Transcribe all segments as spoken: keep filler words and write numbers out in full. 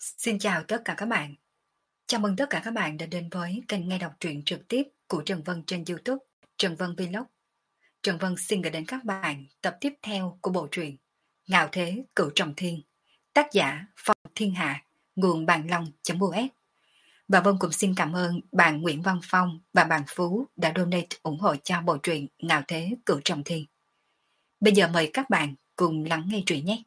Xin chào tất cả các bạn. Chào mừng tất cả các bạn đã đến với kênh nghe đọc truyện trực tiếp của Trần Vân trên YouTube, Trần Vân Vlog. Trần Vân xin gửi đến các bạn tập tiếp theo của bộ truyện Ngạo Thế Cửu Trọng Thiên, tác giả Phong Thiên Hạ, nguồn bàn long.us. Và Vân cũng xin cảm ơn bạn Nguyễn Văn Phong và bạn Phú đã donate ủng hộ cho bộ truyện Ngạo Thế Cửu Trọng Thiên. Bây giờ mời các bạn cùng lắng nghe truyện nhé.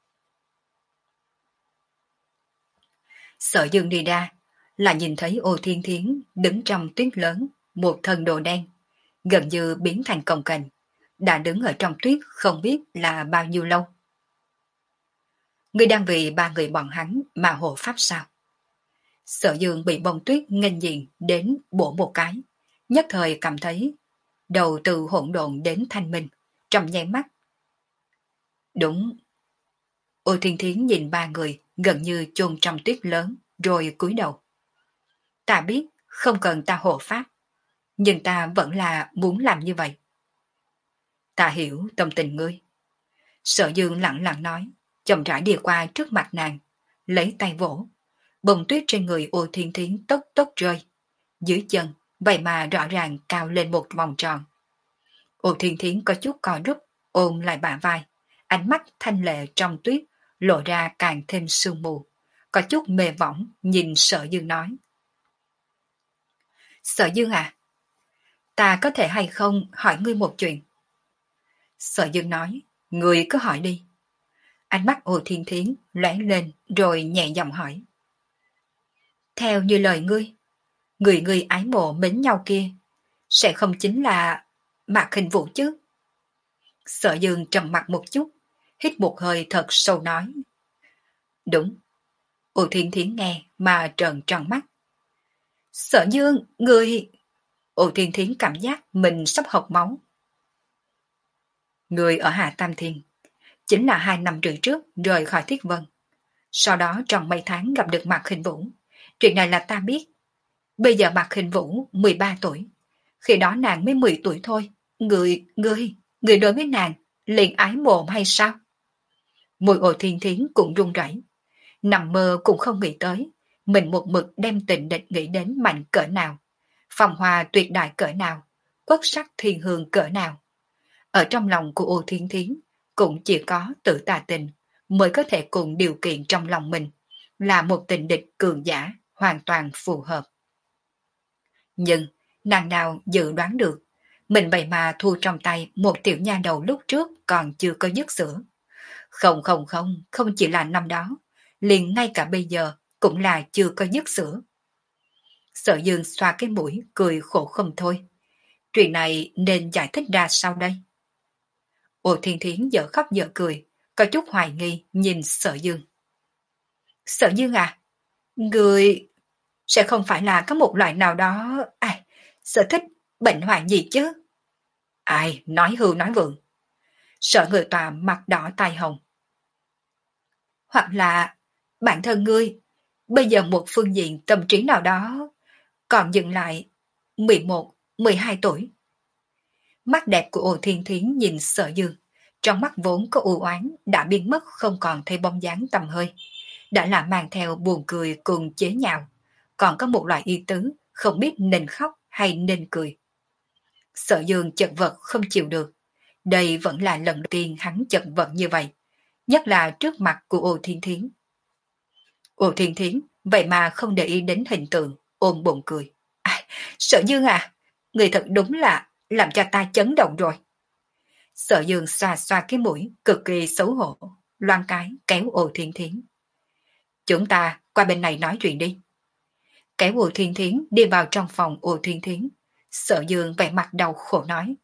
Sở Dương đi ra, là nhìn thấy Ô Thiên Thiến đứng trong tuyết lớn, một thân đồ đen, gần như biến thành cồng kềnh, đã đứng ở trong tuyết không biết là bao nhiêu lâu. Ngươi đang vì ba người bọn hắn mà hộ pháp sao? Sở Dương bị bông tuyết nghênh diện đến bổ một cái, nhất thời cảm thấy đầu từ hỗn độn đến thanh minh, trong nháy mắt. Đúng. Ô Thiên Thiến nhìn ba người gần như chôn trong tuyết lớn, rồi cúi đầu. Ta biết không cần ta hộ pháp, nhưng ta vẫn là muốn làm như vậy. Ta hiểu tâm tình ngươi. Sở Dương lặng lặng nói, chậm rãi đi qua trước mặt nàng, lấy tay vỗ. Bông tuyết trên người Ô Thiên Thiến tốc tốc rơi. Dưới chân, vậy mà rõ ràng cao lên một vòng tròn. Ô Thiên Thiến có chút co rúm, ôm lại bả vai. Ánh mắt thanh lệ trong tuyết, lộ ra càng thêm sương mù. Có chút mê võng, nhìn Sở Dương nói. Sở Dương à, ta có thể hay không hỏi ngươi một chuyện? Sở Dương nói, ngươi cứ hỏi đi. Ánh mắt Ô Thiên Thiến lóe lên rồi nhẹ giọng hỏi. Theo như lời ngươi, người ngươi ái mộ mến nhau kia, sẽ không chính là Mạc Hình Vũ chứ? Sở Dương trầm mặt một chút, hít một hơi thật sâu nói. Đúng. Ô Thiên Thiến nghe mà trợn tròn mắt. Sở Dương, ngươi... Ô Thiên Thiến cảm giác mình sắp hộc máu. Người ở Hạ Tam Thiên chính là hai năm rưỡi trước rời khỏi Thiết Vân. Sau đó trong mấy tháng gặp được Mạc Hình Vũ. Chuyện này là ta biết. Bây giờ Mạc Hình Vũ mười ba tuổi. Khi đó nàng mới mười tuổi thôi. Người, người, người đối với nàng liền ái mộ hay sao? Mùi Ô Thiên Thiến cũng run rẩy. Nằm mơ cũng không nghĩ tới. Mình một mực đem tình địch nghĩ đến mạnh cỡ nào. Phong hoa tuyệt đại cỡ nào. Quốc sắc thiên hương cỡ nào. Ở trong lòng của Ô Thiên Thiến cũng chỉ có tự tà tình mới có thể cùng điều kiện trong lòng mình là một tình địch cường giả hoàn toàn phù hợp. Nhưng nàng nào dự đoán được mình vậy mà thu trong tay một tiểu nha đầu lúc trước còn chưa có dứt sữa. Không không không, không chỉ là năm đó, liền ngay cả bây giờ cũng là chưa có dứt sữa. Sở Dương xoa cái mũi cười khổ không thôi. Chuyện này nên giải thích ra sao đây? Ô Thiên Thiến dở khóc dở cười, có chút hoài nghi nhìn Sở Dương. Sở Dương à, người sẽ không phải là có một loại nào đó, ai, sở thích bệnh hoạn gì chứ? Ai, nói hưu nói vượng. Sợ người tòa mặt đỏ tai hồng. Hoặc là bản thân ngươi, bây giờ một phương diện tâm trí nào đó, còn dừng lại mười một, mười hai tuổi. Mắt đẹp của Ô Thiên Thiến nhìn Sở Dương, trong mắt vốn có u oán đã biến mất không còn thấy bóng dáng tầm hơi, đã là mang theo buồn cười cùng chế nhạo, còn có một loại ý tứ không biết nên khóc hay nên cười. Sở Dương chật vật không chịu được, đây vẫn là lần đầu tiên hắn chật vật như vậy, nhất là trước mặt của Ô Thiên Thiến. Ô Thiên Thiến vậy mà không để ý đến hình tượng, ôm bụng cười. À, Sở Dương à, người thật đúng là làm cho ta chấn động rồi. Sở Dương xoa xoa cái mũi, cực kỳ xấu hổ, loan cái kéo Ô Thiên Thiến. Chúng ta qua bên này nói chuyện đi. Kéo Ô Thiên Thiến đi vào trong phòng Ô Thiên Thiến. Sở Dương vẻ mặt đau khổ nói.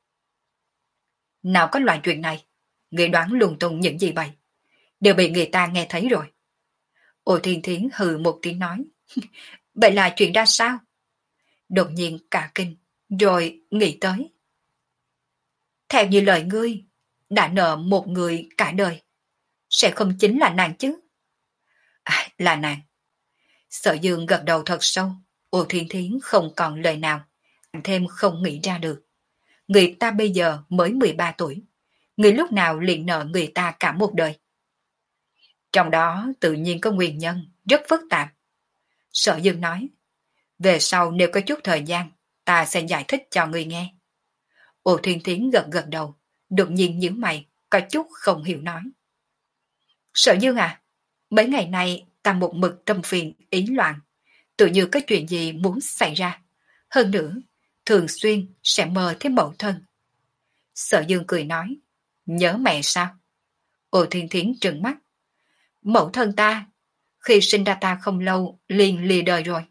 Nào có loại chuyện này, người đoán lung tung những gì vậy? Đều bị người ta nghe thấy rồi. Ô Thiên Thiến hừ một tiếng nói. Vậy là chuyện ra sao? Đột nhiên cả kinh, rồi nghĩ tới. Theo như lời ngươi, đã nợ một người cả đời, sẽ không chính là nàng chứ? À, là nàng. Sở Dương gật đầu thật sâu, Ô Thiên Thiến không còn lời nào, thêm không nghĩ ra được. Người ta bây giờ mới mười ba tuổi, người lúc nào liền nợ người ta cả một đời. Trong đó tự nhiên có nguyên nhân rất phức tạp. Sở Dương nói, về sau nếu có chút thời gian, ta sẽ giải thích cho người nghe. Ô Thiên Thiến gật gật đầu, đột nhiên nhíu mày, có chút không hiểu nói. Sở Dương à, mấy ngày nay ta một mực tâm phiền, ý loạn, tự như có chuyện gì muốn xảy ra. Hơn nữa, thường xuyên sẽ mơ thấy mẫu thân. Sở Dương cười nói, nhớ mẹ sao? Ô Thiên Thiến trừng mắt. Mẫu thân ta, khi sinh ra ta không lâu, liền lìa đời rồi.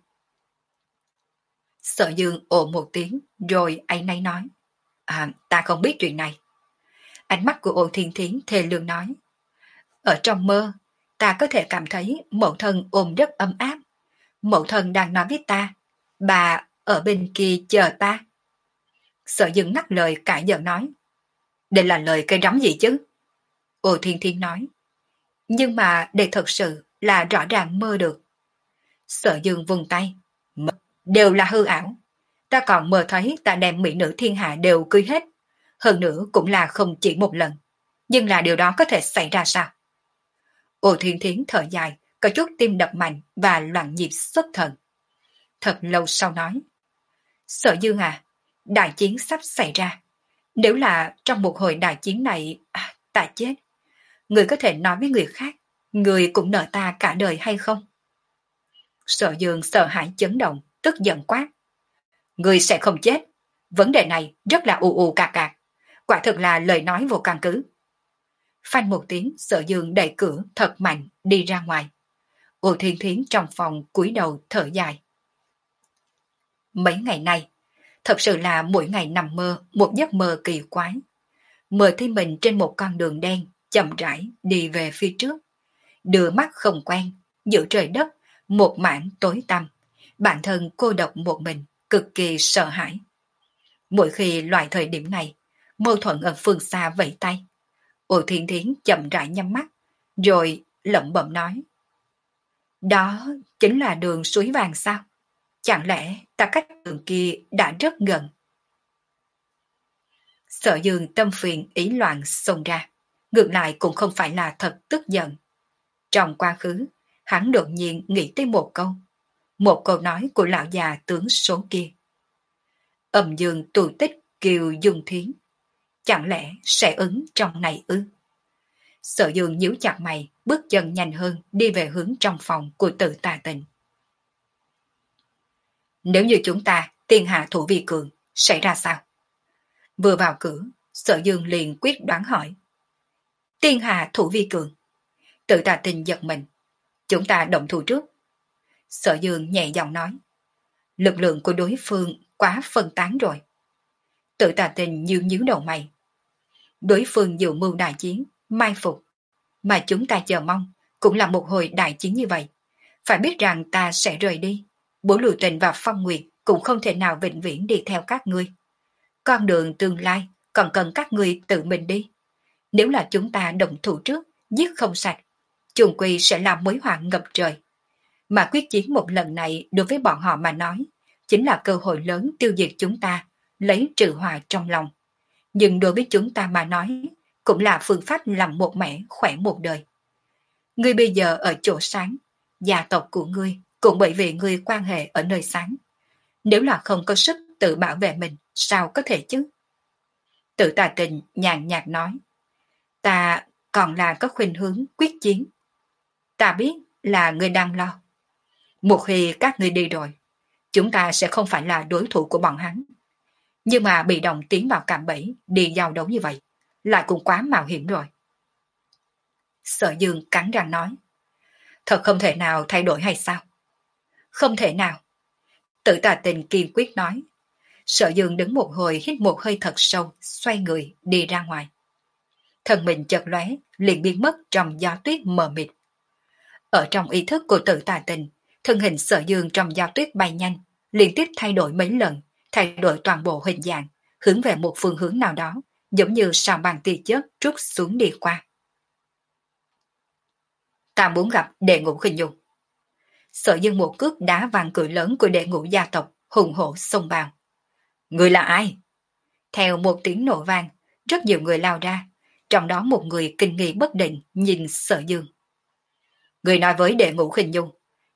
Sở Dương ồ một tiếng, rồi áy náy nói, à, ta không biết chuyện này. Ánh mắt của Ô Thiên Thiến thề lương nói, ở trong mơ, ta có thể cảm thấy mẫu thân ôm rất ấm áp. Mẫu thân đang nói với ta, bà ở bên kia chờ ta. Sở Dương ngắt lời cãi giận nói, đây là lời cây rắm gì chứ? Ô Thiên Thiên nói, nhưng mà đây thật sự là rõ ràng mơ được. Sở Dương vùng tay, mơ, đều là hư ảo. Ta còn mơ thấy ta đem mỹ nữ thiên hạ đều cưới hết. Hơn nữa cũng là không chỉ một lần. Nhưng là điều đó có thể xảy ra sao? Ô Thiên Thiến thở dài, có chút tim đập mạnh và loạn nhịp xuất thần. Thật lâu sau nói, Sở Dương à, đại chiến sắp xảy ra. Nếu là trong một hồi đại chiến này, à, ta chết. Người có thể nói với người khác, người cũng nợ ta cả đời hay không? Sở Dương sợ hãi chấn động, tức giận quát. Người sẽ không chết. Vấn đề này rất là ù ù cạc cạc. Quả thực là lời nói vô căn cứ. Phanh một tiếng, Sở Dương đẩy cửa thật mạnh đi ra ngoài. Ô Thiên Thiến trong phòng cúi đầu thở dài. Mấy ngày nay, thật sự là mỗi ngày nằm mơ một giấc mơ kỳ quái. Mơ thấy mình trên một con đường đen, chậm rãi đi về phía trước. Đưa mắt không quen, giữa trời đất, một mảng tối tăm. Bản thân cô độc một mình, cực kỳ sợ hãi. Mỗi khi loại thời điểm này, mâu thuẫn ở phương xa vẫy tay. Ô Thiên Thiến chậm rãi nhắm mắt, rồi lẩm bẩm nói. Đó chính là đường suối vàng sao? Chẳng lẽ ta cách đường kia đã rất gần? Sở Dương tâm phiền ý loạn xông ra, ngược lại cũng không phải là thật tức giận. Trong quá khứ, hắn đột nhiên nghĩ tới một câu, một câu nói của lão già tướng số kia. Âm dương tù tích kiều dung thiến, chẳng lẽ sẽ ứng trong này ư? Sở Dương nhíu chặt mày, bước chân nhanh hơn đi về hướng trong phòng của Tự Tà Tình. Nếu như chúng ta tiên hạ thủ vi cường, sẽ ra sao? Vừa vào cửa, Sở Dương liền quyết đoán hỏi. Tiên hạ thủ vi cường. Tự Tà Tình giật mình. Chúng ta động thủ trước. Sở Dương nhẹ giọng nói. Lực lượng của đối phương quá phân tán rồi. Tự Tà Tình nhướng nhíu đầu mày. Đối phương dự mưu đại chiến, mai phục. Mà chúng ta chờ mong cũng là một hồi đại chiến như vậy. Phải biết rằng ta sẽ rời đi. Bố Lưu Tình và Phong Nguyệt cũng không thể nào vĩnh viễn đi theo các ngươi. Con đường tương lai còn cần các ngươi tự mình đi. Nếu là chúng ta động thủ trước, giết không sạch, chung quy sẽ làm mối họa ngập trời. Mà quyết chiến một lần này đối với bọn họ mà nói, chính là cơ hội lớn tiêu diệt chúng ta, lấy trừ hòa trong lòng. Nhưng đối với chúng ta mà nói, cũng là phương pháp làm một mẻ khỏe một đời. Ngươi bây giờ ở chỗ sáng, gia tộc của ngươi cũng bởi vì ngươi quan hệ ở nơi sáng. Nếu là không có sức tự bảo vệ mình, sao có thể chứ? Tự Tà Tình nhàn nhạt nói. Ta còn là có khuynh hướng quyết chiến. Ta biết là ngươi đang lo. Một khi các ngươi đi rồi, chúng ta sẽ không phải là đối thủ của bọn hắn. Nhưng mà bị động tiến vào cạm bẫy đi giao đấu như vậy, lại cũng quá mạo hiểm rồi. Sở Dương cắn răng nói. Thật không thể nào thay đổi hay sao? Không thể nào. Tự Tà Tình kiên quyết nói. Sở Dương đứng một hồi hít một hơi thật sâu, xoay người đi ra ngoài. Thân mình chợt lóe, liền biến mất trong gió tuyết mờ mịt. Ở trong ý thức của Tự Tà Tình, thân hình Sở Dương trong gió tuyết bay nhanh, liên tiếp thay đổi mấy lần, thay đổi toàn bộ hình dạng, hướng về một phương hướng nào đó, giống như sao băng tia chớp trút xuống đi qua. Ta muốn gặp Đệ Ngũ Khinh Nhung. Sở Dương một cước đá vàng cười lớn của Đệ Ngũ gia tộc hùng hổ xông vào. Người là ai? Theo một tiếng nổ vang, rất nhiều người lao ra, trong đó một người kinh nghi bất định nhìn Sở Dương. Người nói với Đệ Ngũ Khinh Nhung,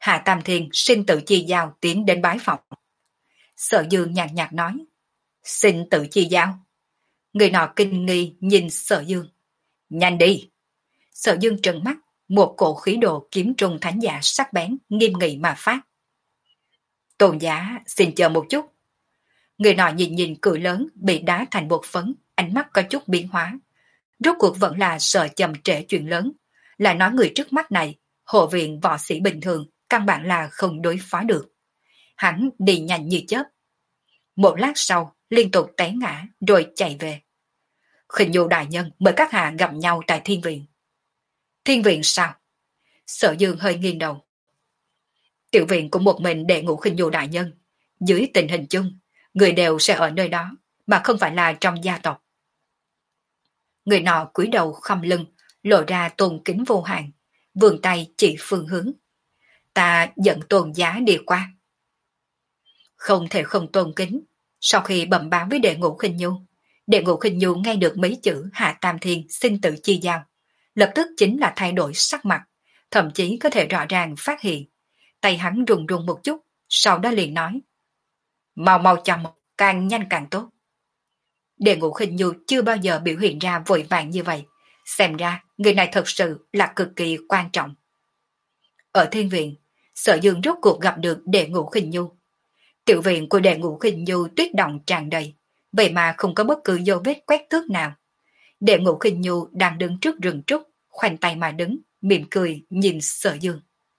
Hạ Tam Thiên xin tự chi giao tiến đến bái phòng. Sở Dương nhàn nhạt nói, xin tự chi giao. Người nọ kinh nghi nhìn Sở Dương. Nhanh đi. Sở Dương trừng mắt, một cổ khí độ kiếm trùng thánh giả sắc bén nghiêm nghị mà phát. Tôn giả xin chờ một chút. Người nọ nhìn nhìn cười lớn bị đá thành bột phấn, ánh mắt có chút biến hóa. Rốt cuộc vẫn là sợ chậm trễ chuyện lớn, lại nói người trước mắt này, hộ viện võ sĩ bình thường, căn bản là không đối phó được. Hắn đi nhanh như chớp. Một lát sau, liên tục té ngã rồi chạy về. Khinh Nhu đại nhân mời các hạ gặp nhau tại thiên viện. Thiên viện sao? Sở Dương hơi nghiêng đầu. Tiểu viện của một mình đệ ngũ Khinh Nhu đại nhân. Dưới tình hình chung, người đều sẽ ở nơi đó, mà không phải là trong gia tộc. Người nọ cúi đầu khom lưng, lộ ra tôn kính vô hạn, vươn tay chỉ phương hướng. Ta dẫn tôn giá đi qua. Không thể không tôn kính. Sau khi bẩm báo với đệ ngũ Khinh Nhu, đệ ngũ Khinh Nhu nghe được mấy chữ Hạ Tam Thiên xin tự chi giao, lập tức chính là thay đổi sắc mặt, thậm chí có thể rõ ràng phát hiện. Tay hắn run run một chút, sau đó liền nói. Mau mau chậm, càng nhanh càng tốt. Đệ ngũ Khinh Nhu chưa bao giờ biểu hiện ra vội vàng như vậy, xem ra người này thật sự là cực kỳ quan trọng. Ở thiên viện, Sở Dương rốt cuộc gặp được đệ ngũ Khinh Nhu. Tiểu viện của đệ ngũ Khinh Nhu tuyết động tràn đầy, vậy mà không có bất cứ dấu vết quét tước nào. Đệ ngũ Khinh Nhu đang đứng trước rừng trúc, khoanh tay mà đứng, mỉm cười nhìn Sở Dương.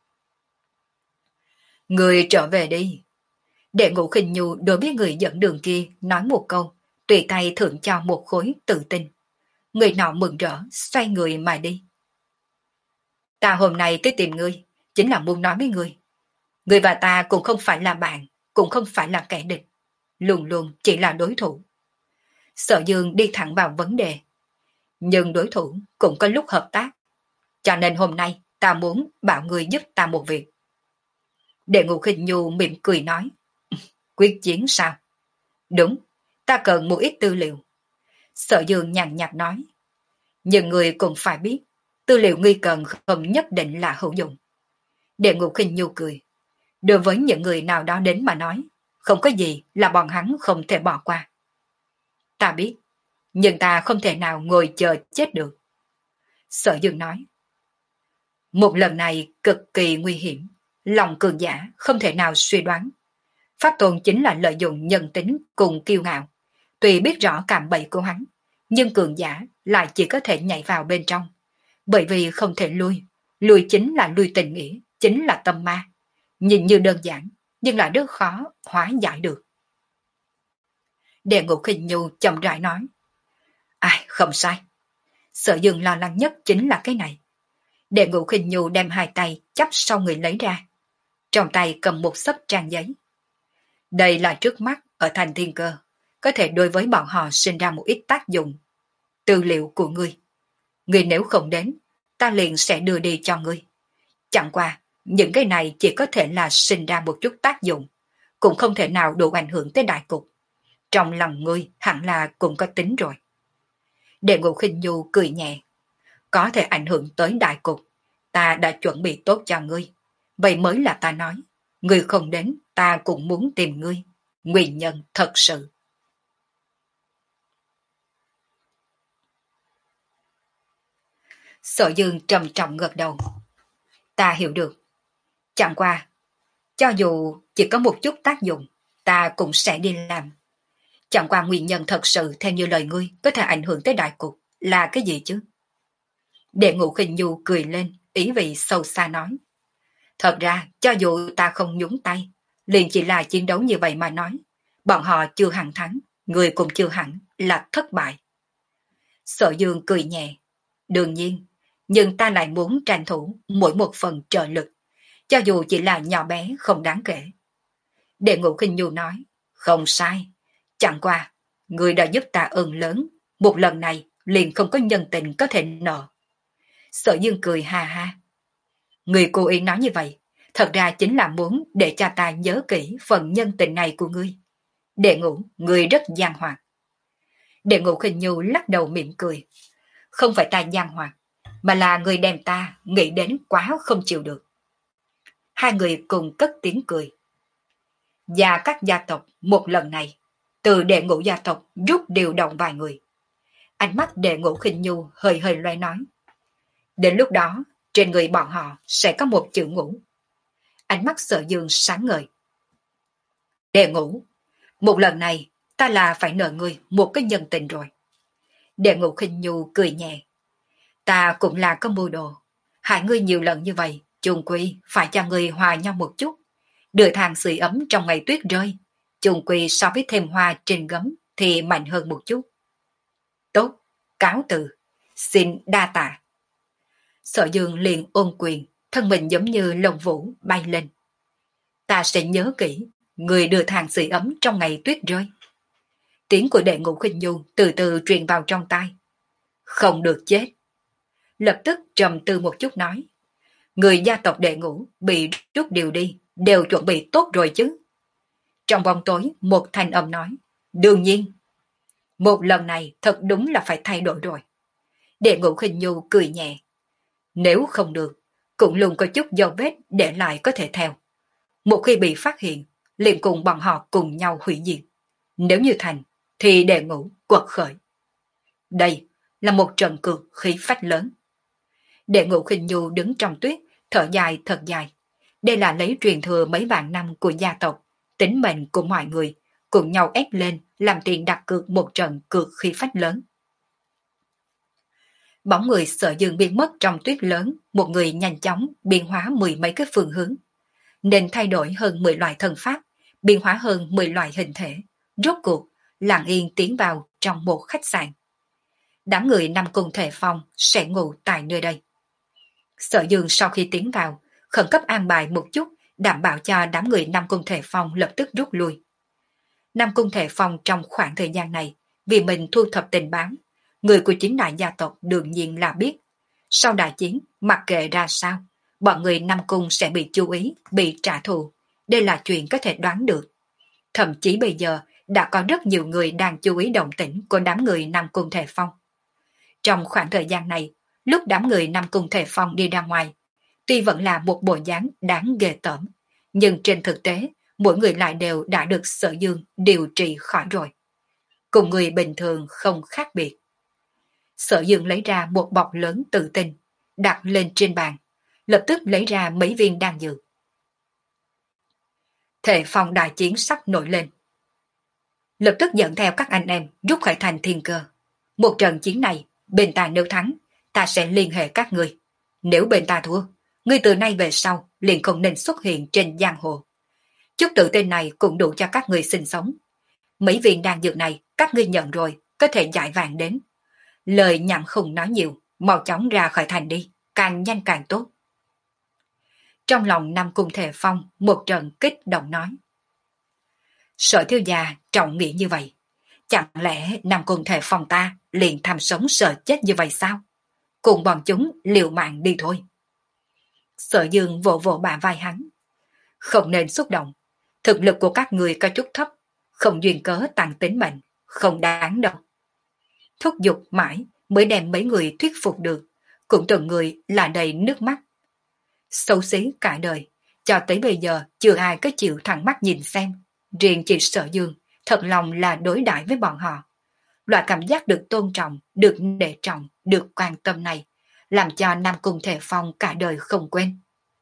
Người trở về đi. Đệ ngũ Khinh Nhu đối với người dẫn đường kia nói một câu, tùy tay thưởng cho một khối tự tin. Người nọ mừng rỡ, xoay người mà đi. Ta hôm nay tới tìm ngươi, chính là muốn nói với ngươi. Ngươi và ta cũng không phải là bạn, cũng không phải là kẻ địch. Luôn luôn chỉ là đối thủ. Sở Dương đi thẳng vào vấn đề. Nhưng đối thủ cũng có lúc hợp tác. Cho nên hôm nay ta muốn bảo ngươi giúp ta một việc. Đệ ngũ Khinh Nhu mỉm cười nói. Quyết chiến sao? Đúng, ta cần một ít tư liệu. Sở Dương nhàn nhạt nói. Nhưng người cũng phải biết, tư liệu ngươi cần không nhất định là hữu dụng. Đệ ngũ Khinh Nhu cười. Đối với những người nào đó đến mà nói, không có gì là bọn hắn không thể bỏ qua. Ta biết, nhưng ta không thể nào ngồi chờ chết được. Sở Dương nói. Một lần này cực kỳ nguy hiểm, lòng cường giả không thể nào suy đoán. Pháp Tôn chính là lợi dụng nhân tính cùng kiêu ngạo. Tuy biết rõ cạm bẫy của hắn, nhưng cường giả lại chỉ có thể nhảy vào bên trong. Bởi vì không thể lui, lui chính là lui tình nghĩa, chính là tâm ma. Nhìn như đơn giản, nhưng là rất khó hóa giải được. Đệ ngũ Khinh Nhu chậm rãi nói. Ai, không sai. Sở Dương lo lắng nhất chính là cái này. Đệ ngũ Khinh Nhu đem hai tay chắp sau người lấy ra. Trong tay cầm một xấp trang giấy. Đây là trước mắt ở thành thiên cơ, có thể đối với bọn họ sinh ra một ít tác dụng. Tư liệu của ngươi. Ngươi nếu không đến, ta liền sẽ đưa đi cho ngươi. Chẳng qua, những cái này chỉ có thể là sinh ra một chút tác dụng, cũng không thể nào đủ ảnh hưởng tới đại cục. Trong lòng ngươi hẳn là cũng có tính rồi. Đệ ngũ Khinh Nhu cười nhẹ. Có thể ảnh hưởng tới đại cục, ta đã chuẩn bị tốt cho ngươi. Vậy mới là ta nói, ngươi không đến, ta cũng muốn tìm ngươi. Nguyên nhân thật sự. Sở Dương trầm trọng gật đầu. Ta hiểu được. Chẳng qua, cho dù chỉ có một chút tác dụng, ta cũng sẽ đi làm. Chẳng qua nguyên nhân thật sự theo như lời ngươi có thể ảnh hưởng tới đại cục là cái gì chứ? Đệ ngũ Khinh Nhu cười lên, ý vị sâu xa nói. Thật ra, cho dù ta không nhúng tay, liền chỉ là chiến đấu như vậy mà nói. Bọn họ chưa hẳn thắng, người cũng chưa hẳn là thất bại. Sở Dương cười nhẹ. Đương nhiên, nhưng ta lại muốn tranh thủ mỗi một phần trợ lực, cho dù chỉ là nhỏ bé không đáng kể. Đệ ngũ Khinh Nhu nói, không sai. Chẳng qua, người đã giúp ta ơn lớn, một lần này liền không có nhân tình có thể nợ. Sở Dương cười ha ha. Người cố ý nói như vậy, thật ra chính là muốn để cho ta nhớ kỹ phần nhân tình này của ngươi. Đệ ngũ, ngươi rất gian hoạt. Đệ ngũ Khinh Nhu lắc đầu mỉm cười. Không phải ta gian hoạt, mà là người đem ta nghĩ đến quá không chịu được. hai người cùng cất tiếng cười. Và các gia tộc một lần này, từ đệ ngũ gia tộc rút điều động vài người. Ánh mắt đệ ngũ khinh nhu hơi hơi loay nói. Đến lúc đó, trên người bọn họ sẽ có một chữ ngũ. Ánh mắt Sở Dương sáng ngời. Đệ ngũ, một lần này ta là phải nợ ngươi một cái nhân tình rồi. Đệ ngũ khinh nhu cười nhẹ. Ta cũng là có mưu đồ. Hại ngươi nhiều lần như vậy, chung quy phải cho ngươi hòa nhau một chút. Đưa thang sưởi ấm trong ngày tuyết rơi. Chung quy so với thêm hoa trên gấm thì mạnh hơn một chút. Tốt, cáo từ. Xin đa tạ. Sở Dương liền ôm quyền, thân mình giống như lông vũ bay lên. Ta sẽ nhớ kỹ, người đưa thang sưởi ấm trong ngày tuyết rơi. Tiếng của đệ ngũ khinh nhu từ từ truyền vào trong tai. Không được chết. Lập tức trầm tư một chút nói. Người gia tộc đệ ngũ bị rút điều đi, đều chuẩn bị tốt rồi chứ. Trong bóng tối, một thanh âm nói. Đương nhiên. Một lần này thật đúng là phải thay đổi rồi. Đệ ngũ khinh nhu cười nhẹ. Nếu không được, cũng luôn có chút dấu vết để lại có thể theo. Một khi bị phát hiện, liền cùng bọn họ cùng nhau hủy diệt. Nếu như thành, thì đệ ngũ quật khởi. Đây là một trận cược khí phách lớn. Đệ ngũ khinh nhu đứng trong tuyết, thở dài thật dài. Đây là lấy truyền thừa mấy vạn năm của gia tộc, tính mệnh của mọi người, cùng nhau ép lên làm tiền đặt cược một trận cược khí phách lớn. Bóng người Sở Dương biến mất trong tuyết lớn, một người nhanh chóng biến hóa mười mấy cái phương hướng. Nên thay đổi hơn mười loại thân pháp, biến hóa hơn mười loại hình thể. Rốt cuộc, lặng yên tiến vào trong một khách sạn. Đám người Nam Cung Thể Phong sẽ ngủ tại nơi đây. Sở Dương sau khi tiến vào, khẩn cấp an bài một chút, đảm bảo cho đám người Nam Cung Thể Phong lập tức rút lui. Nam Cung Thể Phong trong khoảng thời gian này, vì mình thu thập tình báo, người của chính đại gia tộc đương nhiên là biết. Sau đại chiến, mặc kệ ra sao, bọn người Nam Cung sẽ bị chú ý, bị trả thù. Đây là chuyện có thể đoán được. Thậm chí bây giờ, đã có rất nhiều người đang chú ý động tĩnh của đám người Nam Cung Thể Phong. Trong khoảng thời gian này, lúc đám người Nam Cung Thể Phong đi ra ngoài, tuy vẫn là một bộ dáng đáng ghê tởm, nhưng trên thực tế, mỗi người lại đều đã được Sở Dương điều trị khỏi rồi. Cùng người bình thường không khác biệt. Sở Dương lấy ra một bọc lớn tự tin, đặt lên trên bàn, lập tức lấy ra mấy viên đan dược. Thể Phong đại chiến sắp nổi lên. Lập tức dẫn theo các anh em rút khỏi thành Thiên Cơ. Một trận chiến này, bên ta nếu thắng, ta sẽ liên hệ các người. Nếu bên ta thua, ngươi từ nay về sau liền không nên xuất hiện trên giang hồ. Chút tự tin này cũng đủ cho các người sinh sống. Mấy viên đan dược này các ngươi nhận rồi, có thể giải vàng đến. Lời nhảm không nói nhiều, mau chóng ra khỏi thành đi, càng nhanh càng tốt. Trong lòng Nam Cung Thể Phong một trận kích động nói. Sở thiếu gia trọng nghĩa như vậy, chẳng lẽ Nam Cung Thể Phong ta liền tham sống sợ chết như vậy sao? Cùng bọn chúng liều mạng đi thôi. Sở Dương vỗ vỗ bả vai hắn. Không nên xúc động, thực lực của các người có chút thấp, không duyên cớ tăng tính mệnh, không đáng đâu. Thúc giục mãi mới đem mấy người thuyết phục được, cũng từng người là đầy nước mắt. Xấu xí cả đời, cho tới bây giờ chưa ai có chịu thẳng mắt nhìn xem. Riêng chị Sở Dương, thật lòng là đối đãi với bọn họ. Loại cảm giác được tôn trọng, được nể trọng, được quan tâm này, làm cho Nam Cung Thể Phong cả đời không quên.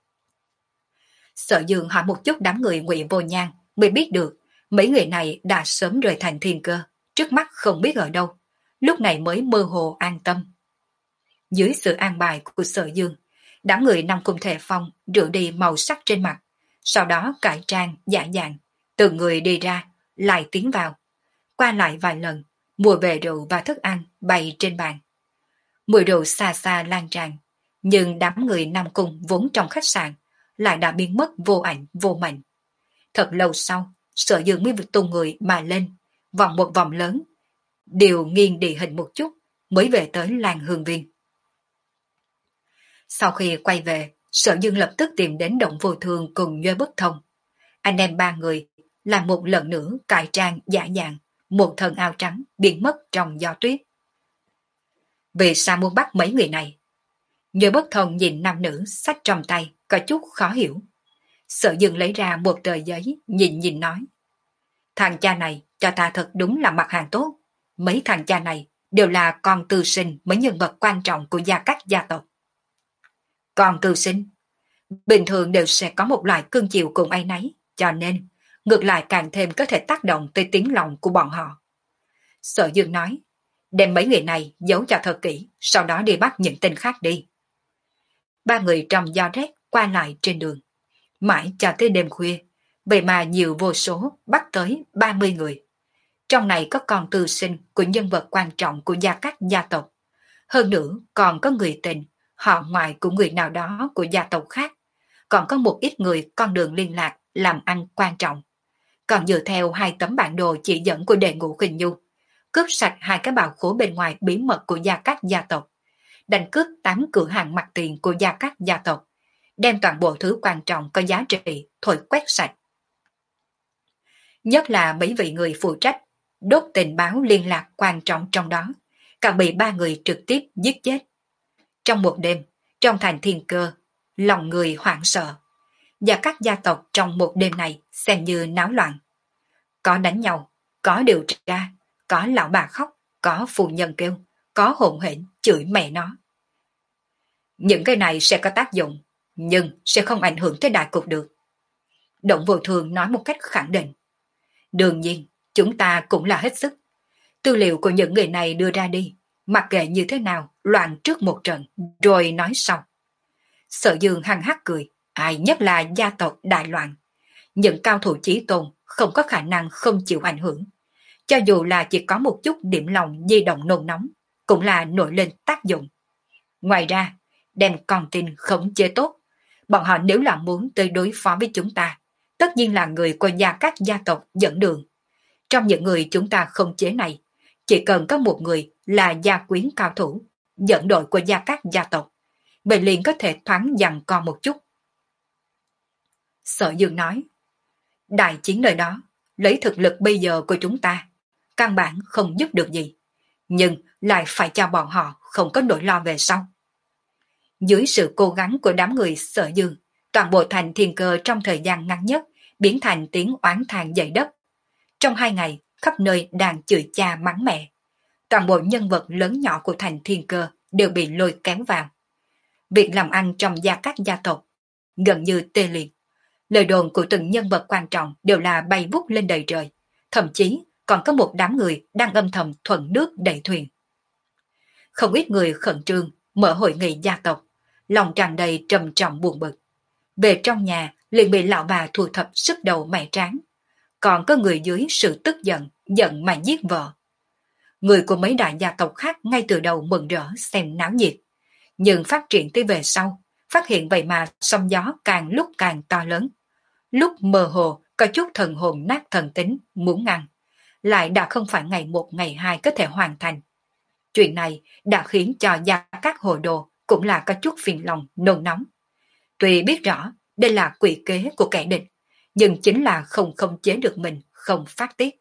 Sở Dương hỏi một chút đám người Ngụy Vô Nhan, mới biết được mấy người này đã sớm rời thành Thiên Cơ, trước mắt không biết ở đâu, lúc này mới mơ hồ an tâm. Dưới sự an bài của Sở Dương, đám người Nam Cung Thể Phong rửa đi màu sắc trên mặt, sau đó cải trang, giả dạng, từng người đi ra, lại tiến vào. Qua lại vài lần, mùi về rượu và thức ăn bày trên bàn. Mùi rượu xa xa lan tràn, nhưng đám người Nam Cung vốn trong khách sạn lại đã biến mất vô ảnh vô mệnh. Thật lâu sau, Sở Dương mới tung người mà lên, vòng một vòng lớn, đều nghiêng địa hình một chút, mới về tới làng Hương Viên. Sau khi quay về, Sở Dương lập tức tìm đến Động Vô Thương cùng Nhuê Bất Thông. Anh em ba người làm một lần nữa cải trang giả dạng, một thân áo trắng biến mất trong gió tuyết. Vì sao muốn bắt mấy người này? Nhuê Bất Thông nhìn nam nữ sách trong tay, có chút khó hiểu. Sở Dương lấy ra một tờ giấy, nhìn nhìn nói. Thằng cha này cho ta thật đúng là mặt hàng tốt. Mấy thằng cha này đều là con tư sinh mấy nhân vật quan trọng của gia các gia tộc. Con tư sinh, bình thường đều sẽ có một loại cưng chiều cùng ai nấy, cho nên ngược lại càng thêm có thể tác động tới tiếng lòng của bọn họ. Sở Dương nói, đem mấy người này giấu cho thật kỹ, sau đó đi bắt những tên khác đi. Ba người trong gió rét qua lại trên đường. Mãi cho tới đêm khuya, vậy mà nhiều vô số bắt tới ba mươi người. Trong này có con tư sinh của nhân vật quan trọng của gia các gia tộc. Hơn nữa còn có người tình, họ ngoại của người nào đó của gia tộc khác. Còn có một ít người con đường liên lạc, làm ăn quan trọng. Còn dựa theo hai tấm bản đồ chỉ dẫn của Đệ Ngũ Khinh Nhu, cướp sạch hai cái bảo khố bên ngoài bí mật của gia các gia tộc, đánh cướp tám cửa hàng mặt tiền của gia các gia tộc, đem toàn bộ thứ quan trọng có giá trị thổi quét sạch. Nhất là mấy vị người phụ trách đốt tình báo liên lạc quan trọng trong đó, càng bị ba người trực tiếp giết chết. Trong một đêm, trong thành Thiên Cơ, lòng người hoảng sợ. Và các gia tộc trong một đêm này xem như náo loạn. Có đánh nhau, có điều tra, có lão bà khóc, có phụ nhân kêu, có hỗn hển chửi mẹ nó. Những cái này sẽ có tác dụng, nhưng sẽ không ảnh hưởng tới đại cục được. Động Vô Thường nói một cách khẳng định. Đương nhiên, chúng ta cũng là hết sức. Tư liệu của những người này đưa ra đi, mặc kệ như thế nào, loạn trước một trận, rồi nói sau. Sở Dương hăng hắc cười, ai nhất là gia tộc đại loạn. Những cao thủ chí tôn không có khả năng không chịu ảnh hưởng. Cho dù là chỉ có một chút điểm lòng di động nôn nóng, cũng là nổi lên tác dụng. Ngoài ra, đem con tin khống chế tốt. Bọn họ nếu là muốn tới đối phó với chúng ta, tất nhiên là người của gia các gia tộc dẫn đường. Trong những người chúng ta khống chế này, chỉ cần có một người là gia quyến cao thủ, dẫn đội của gia các gia tộc, vậy liền có thể thoáng dằn co một chút. Sở Dương nói, đại chiến nơi đó, lấy thực lực bây giờ của chúng ta, căn bản không giúp được gì, nhưng lại phải cho bọn họ không có nỗi lo về sau. Dưới sự cố gắng của đám người Sở Dương, toàn bộ thành Thiên Cơ trong thời gian ngắn nhất biến thành tiếng oán than dậy đất. Trong hai ngày, khắp nơi đang chửi cha mắng mẹ. Toàn bộ nhân vật lớn nhỏ của thành Thiên Cơ đều bị lôi kéo vào. Việc làm ăn trong gia các gia tộc gần như tê liệt. Lời đồn của từng nhân vật quan trọng đều là bay vút lên đầy trời. Thậm chí còn có một đám người đang âm thầm thuận nước đẩy thuyền. Không ít người khẩn trương mở hội nghị gia tộc, lòng tràn đầy trầm trọng buồn bực. Về trong nhà liền bị lão bà thu thập sức đầu mẻ trán. Còn có người dưới sự tức giận, giận mà giết vợ. Người của mấy đại gia tộc khác ngay từ đầu mừng rỡ xem náo nhiệt. Nhưng phát triển tới về sau, phát hiện vậy mà sóng gió càng lúc càng to lớn. Lúc mơ hồ có chút thần hồn nát thần tính muốn ngăn, lại đã không phải ngày một ngày hai có thể hoàn thành. Chuyện này đã khiến cho gia các hồ đồ cũng là có chút phiền lòng nôn nóng. Tuy biết rõ đây là quỷ kế của kẻ địch, nhưng chính là không khống chế được mình, không phát tiết.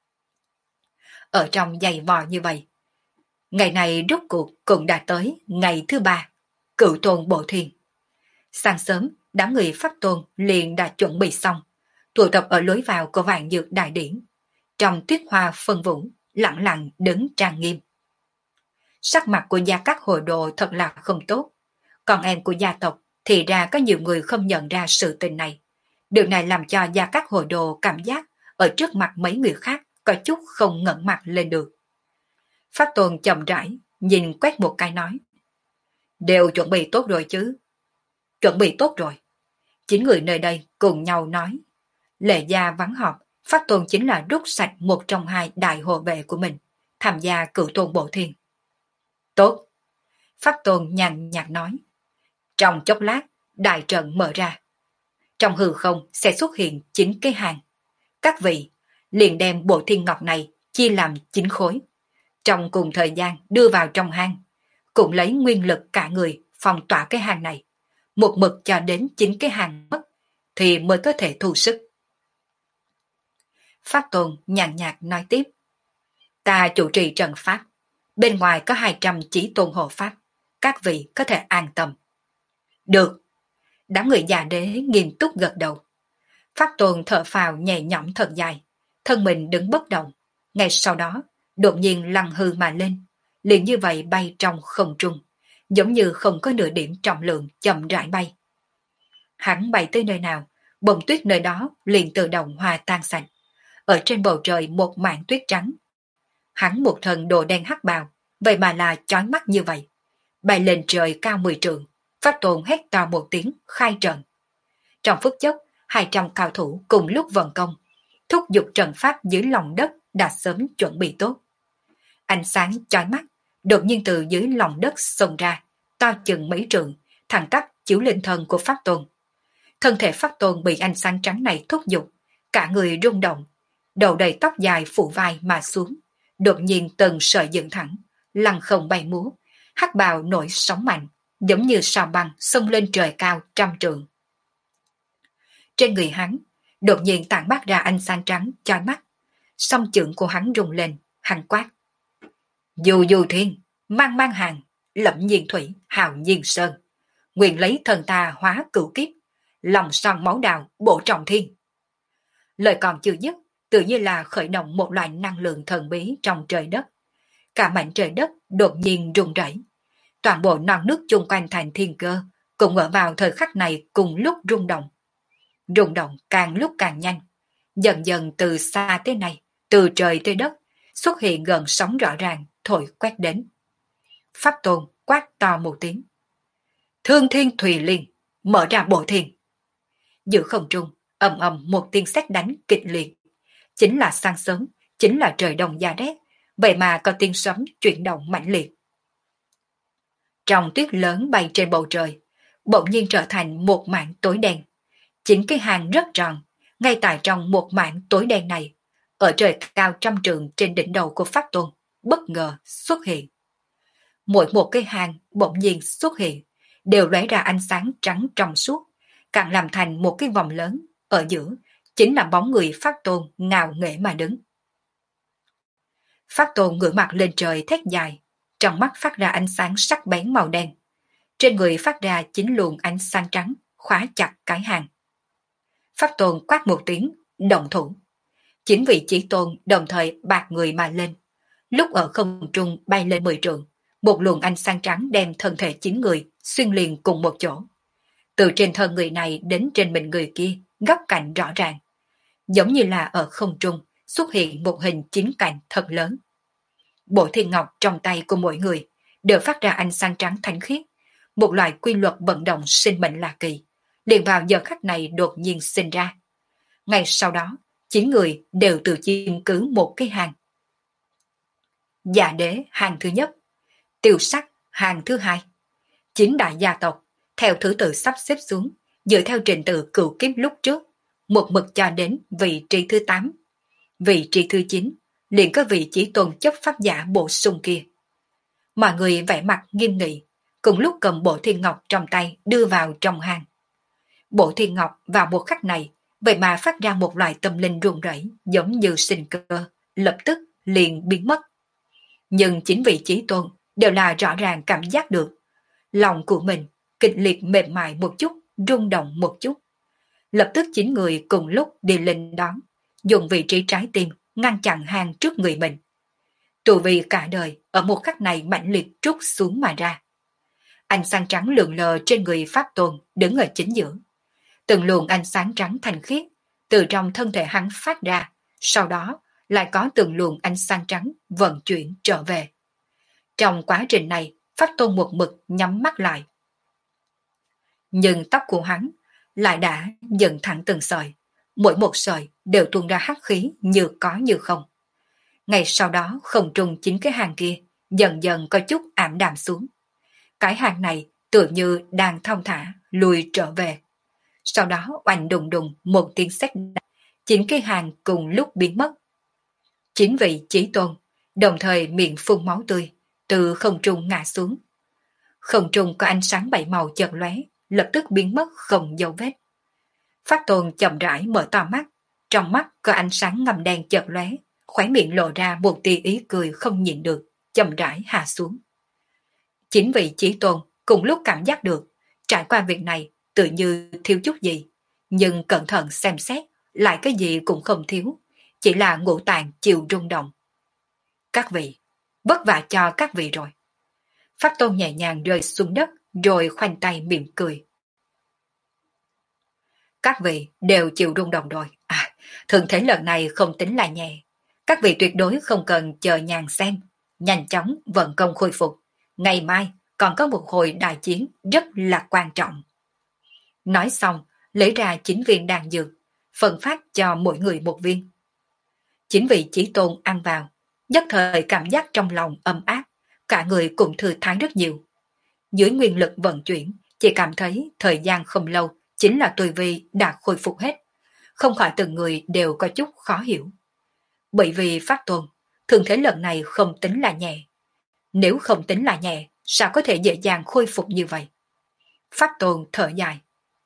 Ở trong giày vò như vậy, ngày này rốt cuộc cũng đã tới ngày thứ ba, Cửu Tôn Bộ Thiên. Sáng sớm, đám người Pháp Tôn liền đã chuẩn bị xong, tụ tập ở lối vào của Vạn Dược Đại Điển. Trong tuyết hoa phân vũ, lặng lặng đứng trang nghiêm. Sắc mặt của gia các hồ đồ thật là không tốt. Còn em của gia tộc thì ra có nhiều người không nhận ra sự tình này. Điều này làm cho gia các hồ đồ cảm giác ở trước mặt mấy người khác có chút không ngẩng mặt lên được. Pháp Tôn chậm rãi, nhìn quét một cái nói. Đều chuẩn bị tốt rồi chứ? Chuẩn bị tốt rồi. Chín người nơi đây cùng nhau nói. Lệ gia vắng họp, Pháp Tôn chính là rút sạch một trong hai đại hộ vệ của mình, tham gia Cửu Tôn Bộ Thiên. Tốt. Pháp Tôn nhàn nhạt nói. Trong chốc lát, đại trận mở ra. Trong hư không sẽ xuất hiện chín cái hàng. Các vị liền đem bộ thiên ngọc này chia làm chín khối. Trong cùng thời gian đưa vào trong hang, cũng lấy nguyên lực cả người phong tỏa cái hang này. Một mực cho đến chín cái hang mất, thì mới có thể thu sức. Pháp Tôn nhàn nhạt nói tiếp. Ta chủ trì trận pháp. Bên ngoài có hai trăm chí tôn hộ pháp. Các vị có thể an tâm. Được. Đám người già đế nghiêm túc gật đầu. Pháp Tôn thở phào nhẹ nhõm thật dài, thân mình đứng bất động. Ngay sau đó, đột nhiên lăn hư mà lên, liền như vậy bay trong không trung, giống như không có nửa điểm trọng lượng chậm rãi bay. Hắn bay tới nơi nào, bông tuyết nơi đó liền tự động hòa tan sạch. Ở trên bầu trời một mảng tuyết trắng. Hắn một thân đồ đen hắc bào, vậy mà là chói mắt như vậy. Bay lên trời cao mười trượng, Pháp Tôn hét to một tiếng khai trận. Trong phút chốc, hai trăm cao thủ cùng lúc vận công, thúc giục trận pháp dưới lòng đất đã sớm chuẩn bị tốt. Ánh sáng chói mắt, đột nhiên từ dưới lòng đất xông ra, to chừng mấy trượng, thẳng tắp chiếu lên thân của Pháp Tôn. Thân thể Pháp Tôn bị ánh sáng trắng này thúc giục, cả người rung động, đầu đầy tóc dài phủ vai mà xuống, đột nhiên từng sợi dựng thẳng, lăn không bay múa, hắc bào nổi sóng mạnh, giống như sao băng xông lên trời cao trăm trượng. Trên người hắn, đột nhiên tản mát ra ánh sáng trắng chói mắt, song chưởng của hắn rung lên, hắn quát: "Dù dù thiên, mang mang hàng, lẫm nhiên thủy, hào nhiên sơn, nguyện lấy thần ta hóa cửu kiếp, lòng son máu đào bổ trọng thiên." Lời còn chưa dứt, tự như là khởi động một loại năng lượng thần bí trong trời đất. Cả mảnh trời đất đột nhiên rung rẩy, toàn bộ non nước chung quanh thành thiên cơ cũng ở vào thời khắc này cùng lúc rung động. Rung động càng lúc càng nhanh, dần dần từ xa tới nay, từ trời tới đất, xuất hiện gần sóng rõ ràng, thổi quét đến. Pháp Tôn quát to một tiếng: "Thương thiên thùy liên, mở ra bộ thiên." Giữa không trung, ầm ầm một tiếng sét đánh kịch liệt. Chính là sáng sớm, chính là trời đông giá rét, vậy mà có tiếng sấm chuyển động mãnh liệt. Trong tuyết lớn bay trên bầu trời, bỗng nhiên trở thành một mảng tối đen. Chính cái hang rất tròn, ngay tại trong một mảng tối đen này, ở trời cao trăm trượng trên đỉnh đầu của Pháp Tôn, bất ngờ xuất hiện. Mỗi một cái hang bỗng nhiên xuất hiện, đều lóe ra ánh sáng trắng trong suốt, càng làm thành một cái vòng lớn, ở giữa chính là bóng người Pháp Tôn ngạo nghễ mà đứng. Pháp Tôn ngửa mặt lên trời thét dài, trong mắt phát ra ánh sáng sắc bén màu đen. Trên người phát ra chín luồng ánh sáng trắng, khóa chặt cái hang. Pháp Tôn quát một tiếng, động thủ. Chín vị chí tôn đồng thời bạc người mà lên. Lúc ở không trung bay lên mười trượng, một luồng ánh sáng trắng đem thân thể chín người xuyên liền cùng một chỗ. Từ trên thân người này đến trên mình người kia, góc cạnh rõ ràng. Giống như là ở không trung xuất hiện một hình chín cạnh thật lớn. Bộ thiên ngọc trong tay của mỗi người đều phát ra ánh sáng trắng thanh khiết, một loại quy luật vận động sinh mệnh lạ kỳ, liền vào giờ khắc này đột nhiên sinh ra. Ngay sau đó, chín người đều tự chiếm cứ một cái hàng. Dạ đế hàng thứ nhất, Tiêu Sắc hàng thứ hai. Chín đại gia tộc theo thứ tự sắp xếp xuống, dựa theo trình tự cửu kiếp lúc trước, một mực cho đến vị trí thứ tám. Vị trí thứ chín liền có vị chỉ tôn chấp pháp giả bổ sung kia. Mọi người vẻ mặt nghiêm nghị, cùng lúc cầm bộ thiên ngọc trong tay đưa vào trong hang. Bộ thiên ngọc vào một khắc này, vậy mà phát ra một loại tâm linh run rẩy, giống như sinh cơ, lập tức liền biến mất. Nhưng chính vị chí tôn đều là rõ ràng cảm giác được. Lòng của mình kịch liệt mềm mại một chút, rung động một chút. Lập tức chín người cùng lúc đi lên đón, dùng vị trí trái tim ngăn chặn hang trước người mình. Tù vì cả đời ở một khắc này mãnh liệt trút xuống mà ra. Ánh sáng trắng lượn lờ trên người Pháp Tôn đứng ở chính giữa. Từng luồng ánh sáng trắng thanh khiết từ trong thân thể hắn phát ra, sau đó lại có từng luồng ánh sáng trắng vận chuyển trở về. Trong quá trình này, Pháp Tôn một mực nhắm mắt lại. Nhưng tóc của hắn lại đã dần thẳng từng sợi, mỗi một sợi đều tuôn ra hắc khí như có như không. Ngay sau đó không trung chính cái hàng kia dần dần có chút ảm đạm xuống. Cái hàng này tựa như đang thong thả lùi trở về. Sau đó oanh đùng đùng một tiếng sét đánh, chính cái hàng cùng lúc biến mất. Chính vị chí tôn đồng thời miệng phun máu tươi từ không trung ngã xuống. Không trung có ánh sáng bảy màu chợt lóe, lập tức biến mất không dấu vết. Pháp Tôn chậm rãi mở to mắt, trong mắt có ánh sáng ngầm đen chợt lóe, khóe miệng lộ ra một tia ý cười không nhịn được, chậm rãi hạ xuống. Chính vị chí tôn cùng lúc cảm giác được, trải qua việc này, tự như thiếu chút gì, nhưng cẩn thận xem xét, lại cái gì cũng không thiếu, chỉ là ngũ tạng chịu rung động. Các vị, vất vả cho các vị rồi. Pháp Tôn nhẹ nhàng rơi xuống đất, rồi khoanh tay mỉm cười. Các vị đều chịu rung động rồi. À, thường thế lần này không tính là nhẹ. Các vị tuyệt đối không cần chờ nhàn xem. Nhanh chóng vận công khôi phục. Ngày mai còn có một hồi đại chiến rất là quan trọng. Nói xong, lấy ra chín viên đan dược, phân phát cho mỗi người một viên. Chính vị Chí Tôn ăn vào, nhất thời cảm giác trong lòng ấm áp, cả người cũng thư thái rất nhiều. Dưới nguyên lực vận chuyển, chỉ cảm thấy thời gian không lâu, chính là tu vi đã khôi phục hết. Không khỏi từng người đều có chút khó hiểu. Bởi vì Pháp Tôn, thường thế lần này không tính là nhẹ. Nếu không tính là nhẹ, sao có thể dễ dàng khôi phục như vậy? Pháp Tôn thở dài.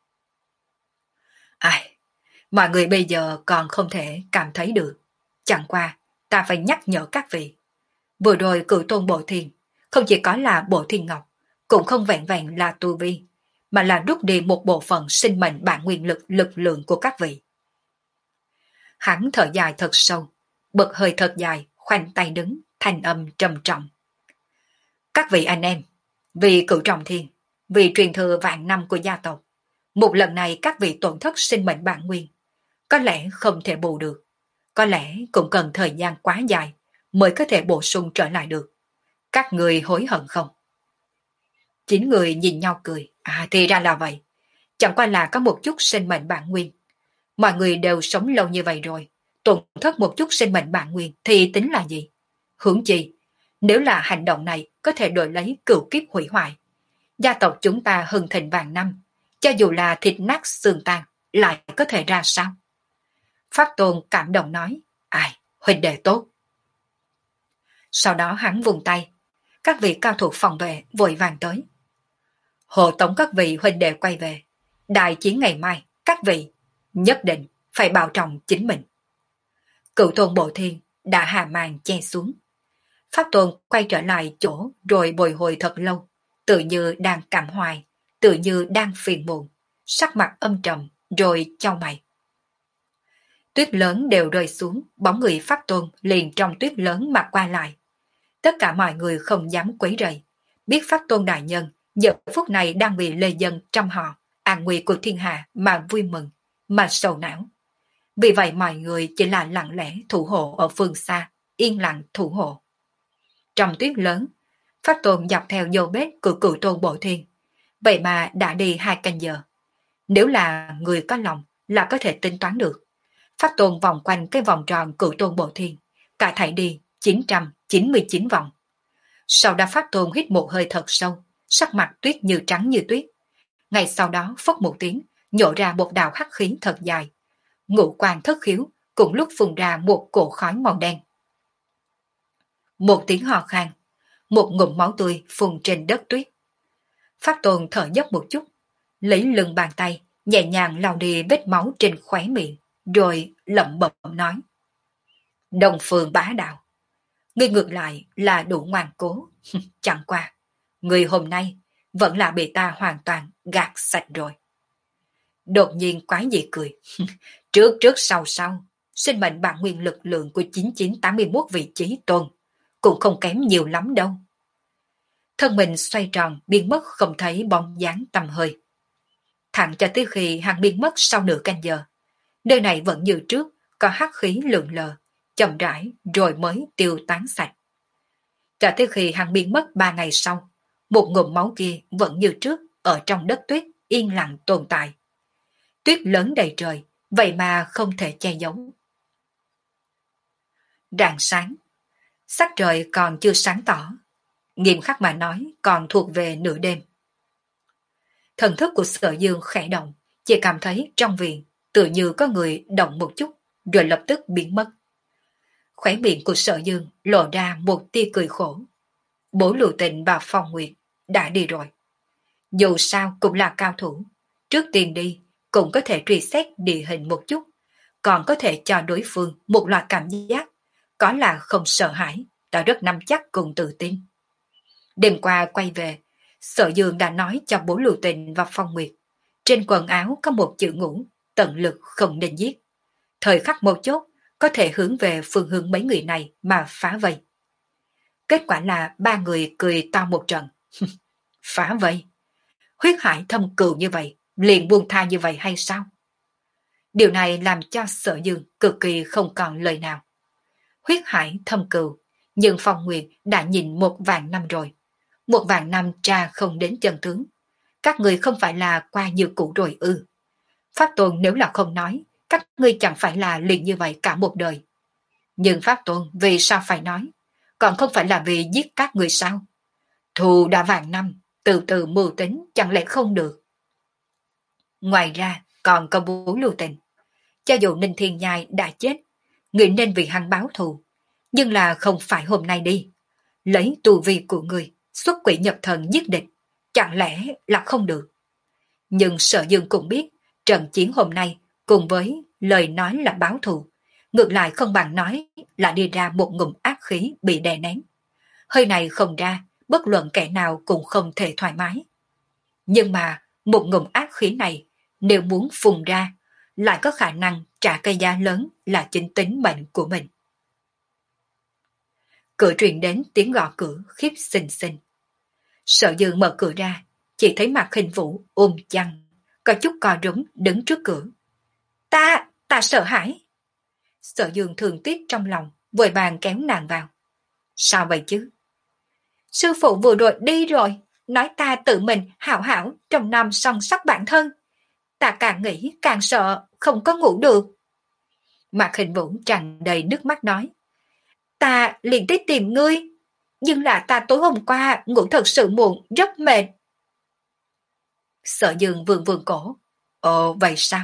Ai, mọi người bây giờ còn không thể cảm thấy được. Chẳng qua, ta phải nhắc nhở các vị. Vừa rồi cửu tôn Bộ Thiên, không chỉ có là Bộ Thiên Ngọc, cũng không vẹn vẹn là tu vi, mà là rút đi một bộ phận sinh mệnh bản nguyên lực lực lượng của các vị. Hắn thở dài thật sâu, bật hơi thật dài, khoanh tay đứng, thanh âm trầm trọng. Các vị anh em, vì cửu trọng thiên, vì truyền thừa vạn năm của gia tộc, một lần này các vị tổn thất sinh mệnh bản nguyên, có lẽ không thể bù được, có lẽ cũng cần thời gian quá dài mới có thể bổ sung trở lại được. Các người hối hận không? Chín người nhìn nhau cười. À thì ra là vậy. Chẳng qua là có một chút sinh mệnh bản nguyên. Mọi người đều sống lâu như vậy rồi. Tổn thất một chút sinh mệnh bản nguyên thì tính là gì? Huống chi, nếu là hành động này có thể đổi lấy cửu kiếp hủy hoại. Gia tộc chúng ta hưng thịnh vạn năm. Cho dù là thịt nát xương tan, lại có thể ra sao? Pháp Tôn cảm động nói. Ai, huynh đệ tốt. Sau đó hắn vùng tay. Các vị cao thủ phòng vệ vội vàng tới. Hộ tống các vị huynh đệ quay về. Đại chiến ngày mai, các vị nhất định phải bảo trọng chính mình. Cựu tôn Bộ Thiên đã hạ màn che xuống. Pháp Tôn quay trở lại chỗ rồi bồi hồi thật lâu, tự như đang cảm hoài, tự như đang phiền muộn, sắc mặt âm trầm rồi chau mày. Tuyết lớn đều rơi xuống, bóng người Pháp Tôn liền trong tuyết lớn mà qua lại. Tất cả mọi người không dám quấy rầy, biết Pháp Tôn đại nhân giờ phút này đang vì lê dân trăm họ, an nguy của thiên hạ mà vui mừng, mà sầu não. Vì vậy mọi người chỉ là lặng lẽ thủ hộ ở phương xa, yên lặng thủ hộ. Trong tuyết lớn, Pháp Tôn dọc theo dấu vết của cửu tôn Bộ Thiên, vậy mà đã đi hai canh giờ. Nếu là người có lòng là có thể tính toán được. Pháp Tôn vòng quanh cái vòng tròn cửu tôn Bộ Thiên, cả thảy đi chín trăm chín mươi chín vòng. Sau đó Pháp Tôn hít một hơi thật sâu, sắc mặt tuyết như trắng như tuyết. Ngay sau đó phốc một tiếng, nhổ ra một đạo hắc khí thật dài. Ngũ quan thất khiếu, cùng lúc phun ra một cổ khói màu đen. Một tiếng hò khan, một ngụm máu tươi phun trên đất tuyết. Pháp Tôn thở dốc một chút, lấy lưng bàn tay, nhẹ nhàng lau đi vết máu trên khóe miệng, rồi lẩm bẩm nói. Đông Phương Bá Đạo, ngươi ngược lại là đủ ngoan cố. Chẳng qua, người hôm nay vẫn là bị ta hoàn toàn gạt sạch rồi. Đột nhiên quái dị cười. Trước trước sau sau, sinh mệnh bản nguyên lực lượng của chín chín tám mốt vị trí tôn cũng không kém nhiều lắm đâu. Thân mình xoay tròn biến mất không thấy bóng dáng tầm hơi. Thẳng cho tới khi hắn biến mất sau nửa canh giờ, nơi này vẫn như trước có hắc khí lượn lờ, chậm rãi rồi mới tiêu tán sạch. Cho tới khi hắn biến mất ba ngày sau, một ngụm máu kia vẫn như trước ở trong đất tuyết yên lặng tồn tại. Tuyết lớn đầy trời, vậy mà không thể che giấu. Rạng sáng, sắc trời còn chưa sáng tỏ, nghiêm khắc mà nói còn thuộc về nửa đêm. Thần thức của Sở Dương khẽ động, chỉ cảm thấy trong viện tự như có người động một chút rồi lập tức biến mất. Khóe miệng của Sở Dương lộ ra một tia cười khổ. Bố Lưu Tịnh và Phong Nguyệt đã đi rồi. Dù sao cũng là cao thủ, trước tiên đi cũng có thể truy xét địa hình một chút, còn có thể cho đối phương một loại cảm giác, có là không sợ hãi, ta rất nắm chắc cùng tự tin. Đêm qua quay về, Sở Dương đã nói cho bố Lưu Tịnh và Phong Nguyệt, Trên quần áo có một chữ ngũ, tận lực không nên giết. Thời khắc một chốt, có thể hướng về phương hướng mấy người này mà phá vây. Kết quả là ba người cười to một trận. Phá vây? Huyết hải thâm cừu như vậy, liền buông tha như vậy hay sao? Điều này làm cho Sở Dương cực kỳ không còn lời nào. Huyết hải thâm cừu, nhưng Phong Nguyệt đã nhìn một vạn năm rồi. Một vạn năm tra không đến chân tướng. Các người không phải là qua như cũ rồi ư? Pháp Tôn nếu là không nói, các ngươi chẳng phải là liền như vậy cả một đời. Nhưng Pháp Tôn vì sao phải nói? Còn không phải là vì giết các người sao? Thù đã vạn năm, từ từ mưu tính chẳng lẽ không được? Ngoài ra còn có bố lưu tình. Cho dù Ninh Thiên Nhai đã chết, người nên vì hắn báo thù. Nhưng là không phải hôm nay đi. Lấy tu vi của người, xuất quỷ nhập thần giết địch. Chẳng lẽ là không được? Nhưng Sở Dương cũng biết, trận chiến hôm nay cùng với lời nói là báo thù, ngược lại không bằng nói là đi ra một ngụm ác khí bị đè nén. Hơi này không ra, bất luận kẻ nào cũng không thể thoải mái. Nhưng mà một ngụm ác khí này, nếu muốn phun ra, lại có khả năng trả cái giá lớn là chính tính mệnh của mình. Cửa truyền đến tiếng gõ cửa khiếp xinh xinh. Sở Dương mở cửa ra, chỉ thấy Mạc Khinh Vũ ôm chăn, có chút co rúm đứng trước cửa. Ta, ta sợ hãi. Sở Dương thường tiếc trong lòng, vội vàng kéo nàng vào. Sao vậy chứ? Sư phụ vừa rồi đi rồi, nói ta tự mình hảo hảo trong năm song sắc bản thân. Ta càng nghĩ càng sợ, không có ngủ được. Mạc Khinh Vũ tràn đầy nước mắt nói. Ta liền tới tìm ngươi, nhưng là ta tối hôm qua ngủ thật sự muộn, rất mệt. Sở Dương vườn vườn cổ. Ồ, vậy sao?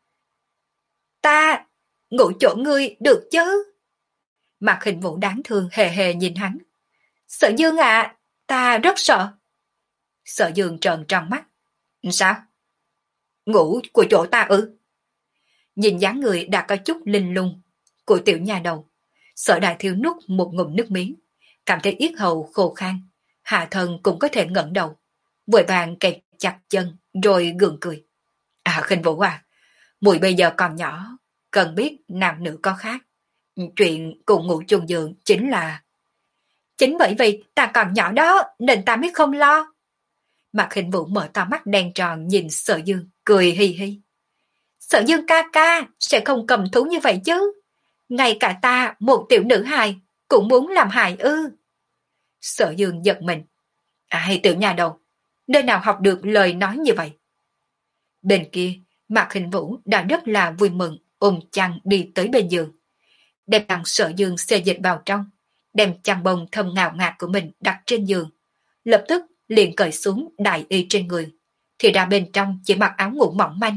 Ta ngủ chỗ ngươi được chứ? Mạc Khinh Vũ đáng thương hề hề nhìn hắn. Sở Dương ạ, ta rất sợ. Sở Dương trợn tròn mắt. Sao? Ngủ của chỗ ta ư? Nhìn dáng người đã có chút linh lung của tiểu nhà đầu. Sở Đại Thiếu nuốt một ngụm nước miếng, cảm thấy yết hầu khô khan, hạ thân cũng có thể ngẩng đầu, vội vàng kẹp chặt chân rồi gượng cười. À Khinh Vũ à, muội bây giờ còn nhỏ, cần biết nam nữ có khác. Chuyện cùng ngủ chung giường chính là... Chính bởi vì ta còn nhỏ đó nên ta mới không lo. Mạc Khinh Vũ mở to mắt đen tròn nhìn Sở Dương, cười hi hi. Sở Dương ca ca sẽ không cầm thú như vậy chứ. Ngay cả ta, một tiểu nữ hài, cũng muốn làm hài ư. Sở Dương giật mình. Ai tiểu nhà đầu, nơi nào học được lời nói như vậy? Bên kia, Mạc Khinh Vũ đã rất là vui mừng, ôm chăn đi tới bên giường. Đem thằng Sở Dương xê dịch vào trong, đem chăn bông thơm ngào ngạt của mình đặt trên giường. Lập tức liền cởi xuống đại y trên người, thì ra bên trong chỉ mặc áo ngủ mỏng manh.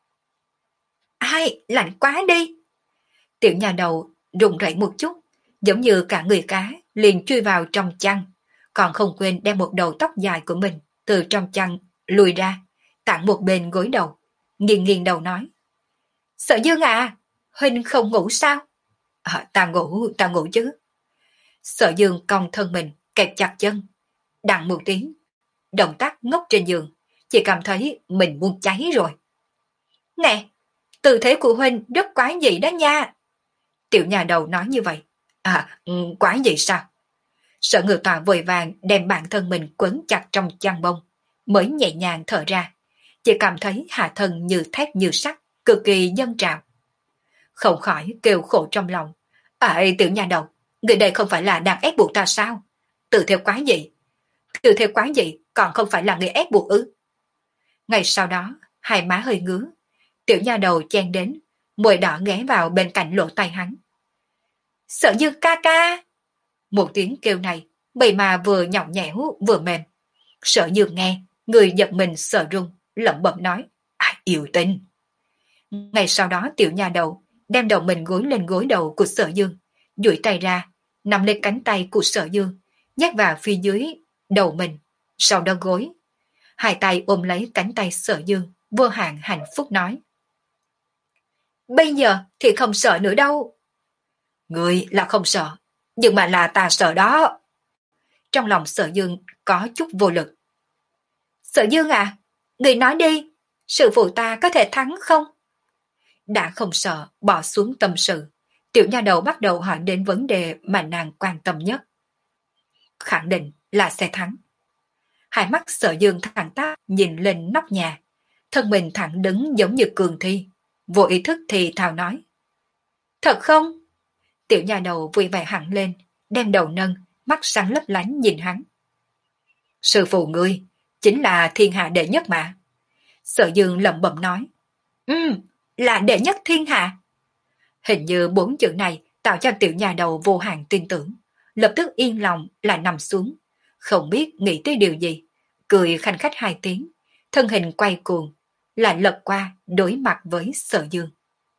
Ai, lạnh quá đi. Tiểu nhà đầu run rẩy một chút, giống như cả người cá liền chui vào trong chăn, còn không quên đem một đầu tóc dài của mình từ trong chăn lùi ra, tặng một bên gối đầu, nghiêng nghiêng đầu nói. Sở Dương à, huynh không ngủ sao? À, ta ngủ, ta ngủ chứ. Sở Dương cong thân mình, kẹp chặt chân, đặng một tiếng, động tác ngốc trên giường, chỉ cảm thấy mình muốn cháy rồi. Nè, tư thế của huynh rất quái dị đó nha. Tiểu nhà đầu nói như vậy. À, quái dị sao? Sở Ngự Tọa vội vàng đem bản thân mình quấn chặt trong chăn bông, mới nhẹ nhàng thở ra, chỉ cảm thấy hạ thân như thép như sắt, cực kỳ dâng trào. Không khỏi kêu khổ trong lòng. À, tiểu nhà đầu, người đây không phải là đang ép buộc ta sao? Tự theo quái gì? Tự theo quái gì còn không phải là người ép buộc ư? Ngày sau đó, hai má hơi ngứa, tiểu nhà đầu chen đến, môi đỏ ghé vào bên cạnh lỗ tai hắn. Sở Dương ca ca! Một tiếng kêu này, bầy mà vừa nhõng nhẽo vừa mềm. Sở Dương nghe, người giật mình sợ run, lẩm bẩm nói, ai yêu tinh. Ngày sau đó tiểu nhà đầu đem đầu mình gối lên gối đầu của Sở Dương, duỗi tay ra, nằm lên cánh tay của Sở Dương, nhét vào phía dưới đầu mình, sau đó gối. Hai tay ôm lấy cánh tay Sở Dương, vô hạn hạnh phúc nói. Bây giờ thì không sợ nữa đâu. Người là không sợ, nhưng mà là ta sợ đó. Trong lòng Sở Dương có chút vô lực. Sở Dương à, người nói đi, sư phụ ta có thể thắng không? Đã không sợ, bỏ xuống tâm sự, tiểu nha đầu bắt đầu hỏi đến vấn đề mà nàng quan tâm nhất. Khẳng định là sẽ thắng. Hai mắt Sở Dương thẳng tắp nhìn lên nóc nhà, thân mình thẳng đứng giống như cường thi, vô ý thức thì thào nói. Thật không? Tiểu nha đầu vui vẻ hẳn lên, đem đầu nâng, mắt sáng lấp lánh nhìn hắn. Sư phụ ngươi, chính là thiên hạ đệ nhất mà. Sở Dương lẩm bẩm nói. Ừ, là đệ nhất thiên hạ. Hình như bốn chữ này tạo cho tiểu nhà đầu vô hạn tin tưởng, lập tức yên lòng lại nằm xuống, không biết nghĩ tới điều gì, cười khanh khách hai tiếng, thân hình quay cuồng, lại lật qua đối mặt với Sở Dương.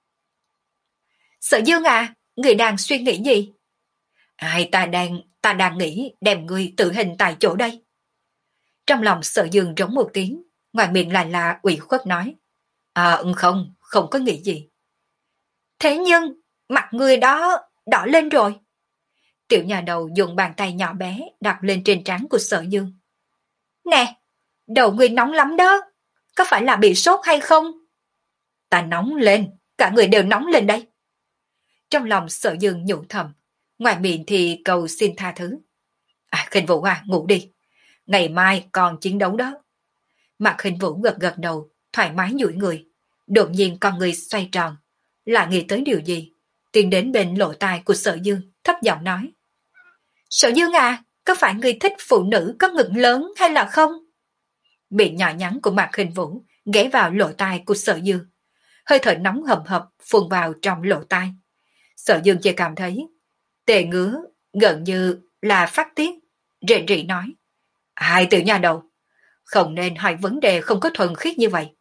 Sở Dương à, người đang suy nghĩ gì? Ai ta đang, ta đang nghĩ đem người tự hình tại chỗ đây. Trong lòng Sở Dương rống một tiếng, ngoài miệng lại là ủy khuất nói. À không, không có nghĩ gì. Thế nhưng, mặt người đó đỏ lên rồi. Tiểu nhà đầu dùng bàn tay nhỏ bé đặt lên trên trán của Sở Dương. Nè, đầu người nóng lắm đó, có phải là bị sốt hay không? Ta nóng lên, cả người đều nóng lên đây. Trong lòng Sở Dương nhủ thầm, ngoài miệng thì cầu xin tha thứ. À, Khinh Vũ à, ngủ đi. Ngày mai còn chiến đấu đó. Mạc Khinh Vũ gật gật đầu, thoải mái duỗi người. Đột nhiên con người xoay tròn, là nghĩ tới điều gì, tiến đến bên lỗ tai của Sở Dương, thấp giọng nói. Sở Dương à, có phải người thích phụ nữ có ngực lớn hay là không? Miệng nhỏ nhắn của Mạc Khinh Vũ ghé vào lỗ tai của Sở Dương. Hơi thở nóng hầm hập phun vào trong lỗ tai. Sở Dương chỉ cảm thấy tê ngứa, gần như là phát tiết, rên rỉ nói. Hai tiểu nha đầu, không nên hỏi vấn đề không có thuần khiết như vậy.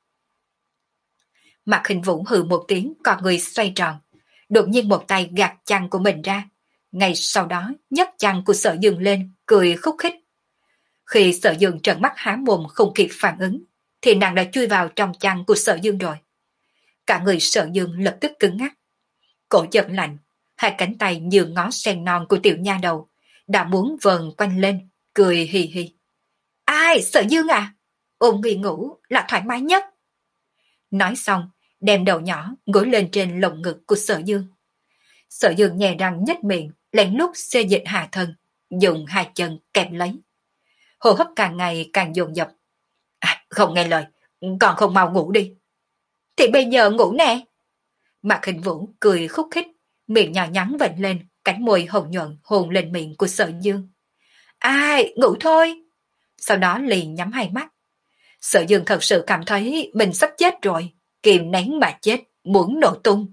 Mạc Khinh Vũ hừ một tiếng, con người xoay tròn, đột nhiên một tay gạt chăn của mình ra, ngay sau đó nhấc chăn của Sở Dương lên, cười khúc khích. Khi Sở Dương trợn mắt há mồm không kịp phản ứng, thì nàng đã chui vào trong chăn của Sở Dương rồi. Cả người Sở Dương lập tức cứng ngắc, cổ chợt lạnh, hai cánh tay như ngó sen non của tiểu nha đầu đã muốn vờn quanh lên, cười hì hì. Ai, Sở Dương à, ôm người ngủ là thoải mái nhất. Nói xong, đem đầu nhỏ gối lên trên lồng ngực của Sở Dương. Sở Dương nhè răng nhếch miệng, lén lút xê dịch hạ thân, dùng hai chân kẹp lấy. Hô hấp càng ngày càng dồn dập. À, không nghe lời, còn không mau ngủ đi. Thì bây giờ ngủ nè. Mạc Khinh Vũ cười khúc khích, miệng nhỏ nhắn vểnh lên, cánh môi hồng nhuận hôn lên miệng của Sở Dương. Ai, ngủ thôi. Sau đó liền nhắm hai mắt. Sở Dương thật sự cảm thấy mình sắp chết rồi, kìm nén mà chết, muốn nổ tung.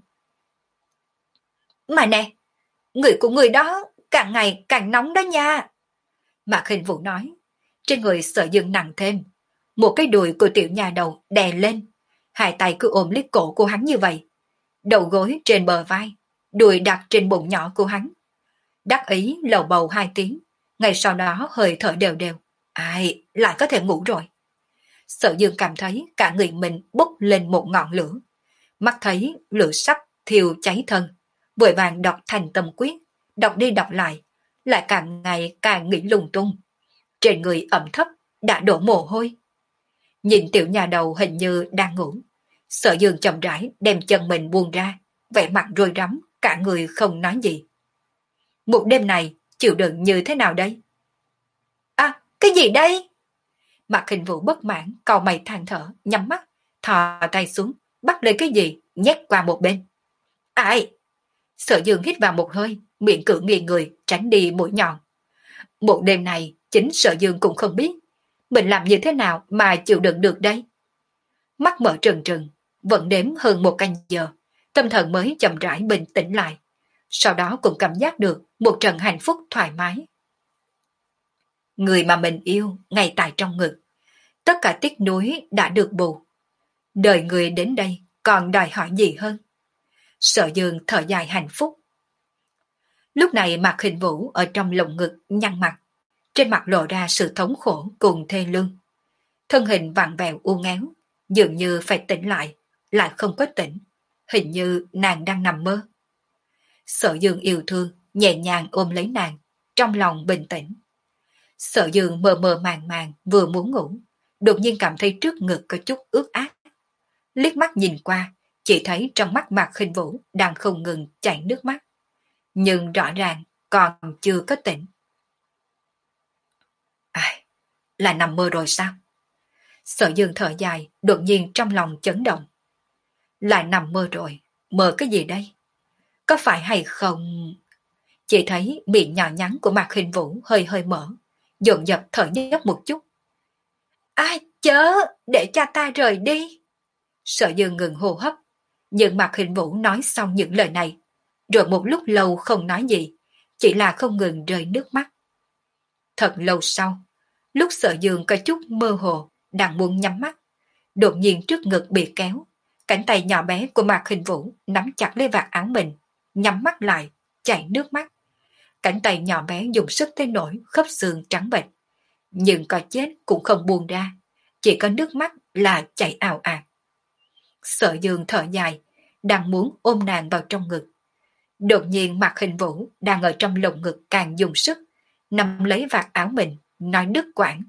Mà nè, người của người đó càng ngày càng nóng đó nha. Mạc Khinh Vũ nói, trên người Sở Dương nặng thêm. Một cái đùi của tiểu nhà đầu đè lên, hai tay cứ ôm lấy cổ của hắn như vậy. Đầu gối trên bờ vai, đùi đặt trên bụng nhỏ của hắn. Đắc ý lầu bầu hai tiếng, ngay sau đó hơi thở đều đều. Ai, lại có thể ngủ rồi. Sở Dương cảm thấy cả người mình bốc lên một ngọn lửa. Mắt thấy lửa sắp thiêu cháy thân, vội vàng đọc thành tâm quyết, đọc đi đọc lại, lại càng ngày càng nghĩ lung tung. Trên người ẩm thấp, đã đổ mồ hôi. Nhìn tiểu nhà đầu hình như đang ngủ, Sở Dương chậm rãi đem chân mình buông ra, vẻ mặt rối rắm, cả người không nói gì. Một đêm này chịu đựng như thế nào đây? À, cái gì đây? Mạc Khinh Vũ bất mãn, cau mày than thở, nhắm mắt, thò tay xuống, bắt lấy cái gì, nhét qua một bên. Ai? Sở Dương hít vào một hơi, miệng cự nghiêng người, tránh đi mũi nhọn. Một đêm này, chính Sở Dương cũng không biết, mình làm như thế nào mà chịu đựng được đây. Mắt mở trừng trừng, vẫn đếm hơn một canh giờ, tâm thần mới chậm rãi bình tĩnh lại. Sau đó cũng cảm giác được một trận hạnh phúc thoải mái. Người mà mình yêu ngay tại trong ngực, tất cả tiếc nuối đã được bù. Đời người đến đây còn đòi hỏi gì hơn? Sở Dương thở dài hạnh phúc. Lúc này Mạc Khinh Vũ ở trong lồng ngực nhăn mặt, trên mặt lộ ra sự thống khổ cùng thê lương. Thân hình vặn vẹo u ngéo, dường như phải tỉnh lại, lại không có tỉnh, hình như nàng đang nằm mơ. Sở Dương yêu thương, nhẹ nhàng ôm lấy nàng, trong lòng bình tĩnh. Sở Dương mơ mơ màng màng vừa muốn ngủ, đột nhiên cảm thấy trước ngực có chút ướt át. liếc mắt nhìn qua, chỉ thấy trong mắt Mạc Khinh Vũ đang không ngừng chảy nước mắt. Nhưng rõ ràng còn chưa có tỉnh. Ai, là nằm mơ rồi sao? Sở Dương thở dài, đột nhiên trong lòng chấn động. Lại nằm mơ rồi, mơ cái gì đây? Có phải hay không? Chỉ thấy miệng nhỏ nhắn của Mạc Khinh Vũ hơi hơi mở, dồn dập thở dốc một chút. Ai chớ, để cha ta rời đi. Sở Dương ngừng hô hấp, nhưng Mạc Khinh Vũ nói xong những lời này, rồi một lúc lâu không nói gì, chỉ là không ngừng rơi nước mắt. Thật lâu sau, lúc Sở Dương có chút mơ hồ, đang muốn nhắm mắt, đột nhiên trước ngực bị kéo, cánh tay nhỏ bé của Mạc Khinh Vũ nắm chặt lấy vạt áo mình, nhắm mắt lại, chảy nước mắt. Cánh tay nhỏ bé dùng sức tới nỗi khớp xương trắng bệch, nhưng có chết cũng không buông ra, chỉ có nước mắt là chảy ào ạt. Sở Dương thở dài, đang muốn ôm nàng vào trong ngực. Đột nhiên Mạc Khinh Vũ đang ở trong lồng ngực càng dùng sức, nắm lấy vạt áo mình, nói đứt quãng.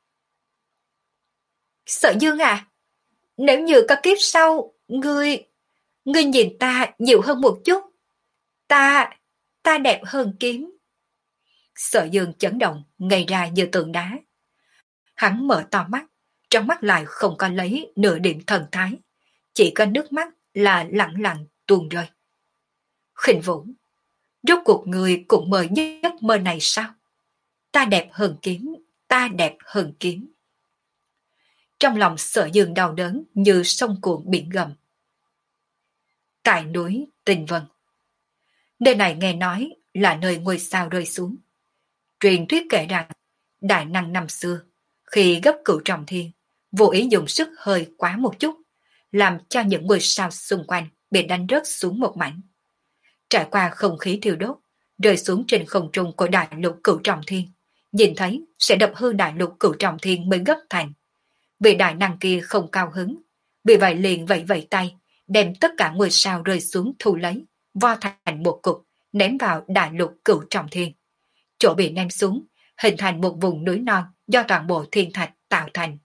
Sở Dương à, nếu như có kiếp sau, ngươi, ngươi nhìn ta nhiều hơn một chút. Ta, ta đẹp hơn kiếm. Sở Dương chấn động, ngây ra như tượng đá. Hắn mở to mắt, trong mắt lại không có lấy nửa điểm thần thái, chỉ có nước mắt là lặng lặng tuôn rơi. Khinh Vũ, rốt cuộc người cũng mơ giấc mơ này sao? Ta đẹp hơn kiếm, ta đẹp hơn kiếm. Trong lòng Sở Dương đau đớn như sông cuộn biển gầm. Tại núi Tinh Vân, nơi này nghe nói là nơi ngôi sao rơi xuống. Truyền thuyết kể rằng đại năng năm xưa khi gấp cửu trọng thiên vô ý dùng sức hơi quá một chút, làm cho những ngôi sao xung quanh bị đánh rớt xuống một mảnh. Trải qua không khí thiêu đốt, rơi xuống trên không trung của đại lục cửu trọng thiên, nhìn thấy sẽ đập hư đại lục cửu trọng thiên mới gấp thành. Vị đại năng kia không cao hứng, vì vậy liền vẫy vẫy tay, đem tất cả ngôi sao rơi xuống thu lấy, vo thành một cục, ném vào đại lục cửu trọng thiên. Chỗ bị ném xuống, hình thành một vùng núi non do toàn bộ thiên thạch tạo thành.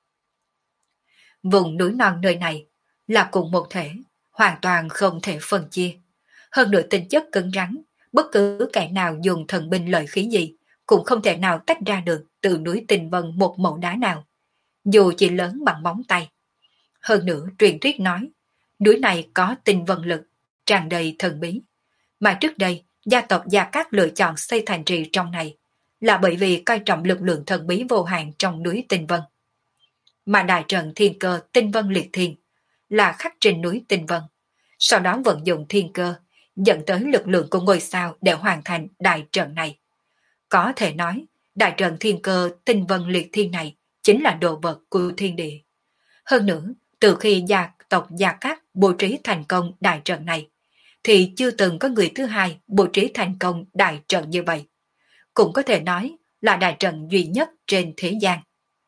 Vùng núi non nơi này là cùng một thể, hoàn toàn không thể phân chia. Hơn nữa tính chất cứng rắn, bất cứ kẻ nào dùng thần binh lợi khí gì cũng không thể nào tách ra được từ núi Tinh Vân một mẩu đá nào, dù chỉ lớn bằng móng tay. Hơn nữa truyền thuyết nói, núi này có tinh vân lực, tràn đầy thần bí. Mà trước đây, gia tộc Gia Cát lựa chọn xây thành trì trong này là bởi vì coi trọng lực lượng thần bí vô hạn trong núi Tinh Vân. Mà đại trận thiên cơ Tinh Vân Liệt Thiên là khắc trên núi Tinh Vân, sau đó vận dụng thiên cơ, dẫn tới lực lượng của ngôi sao để hoàn thành đại trận này. Có thể nói, đại trận thiên cơ Tinh Vân Liệt Thiên này chính là đồ vật của thiên địa. Hơn nữa, từ khi gia tộc Gia Cát bố trí thành công đại trận này, thì chưa từng có người thứ hai bố trí thành công đại trận như vậy. Cũng có thể nói là đại trận duy nhất trên thế gian.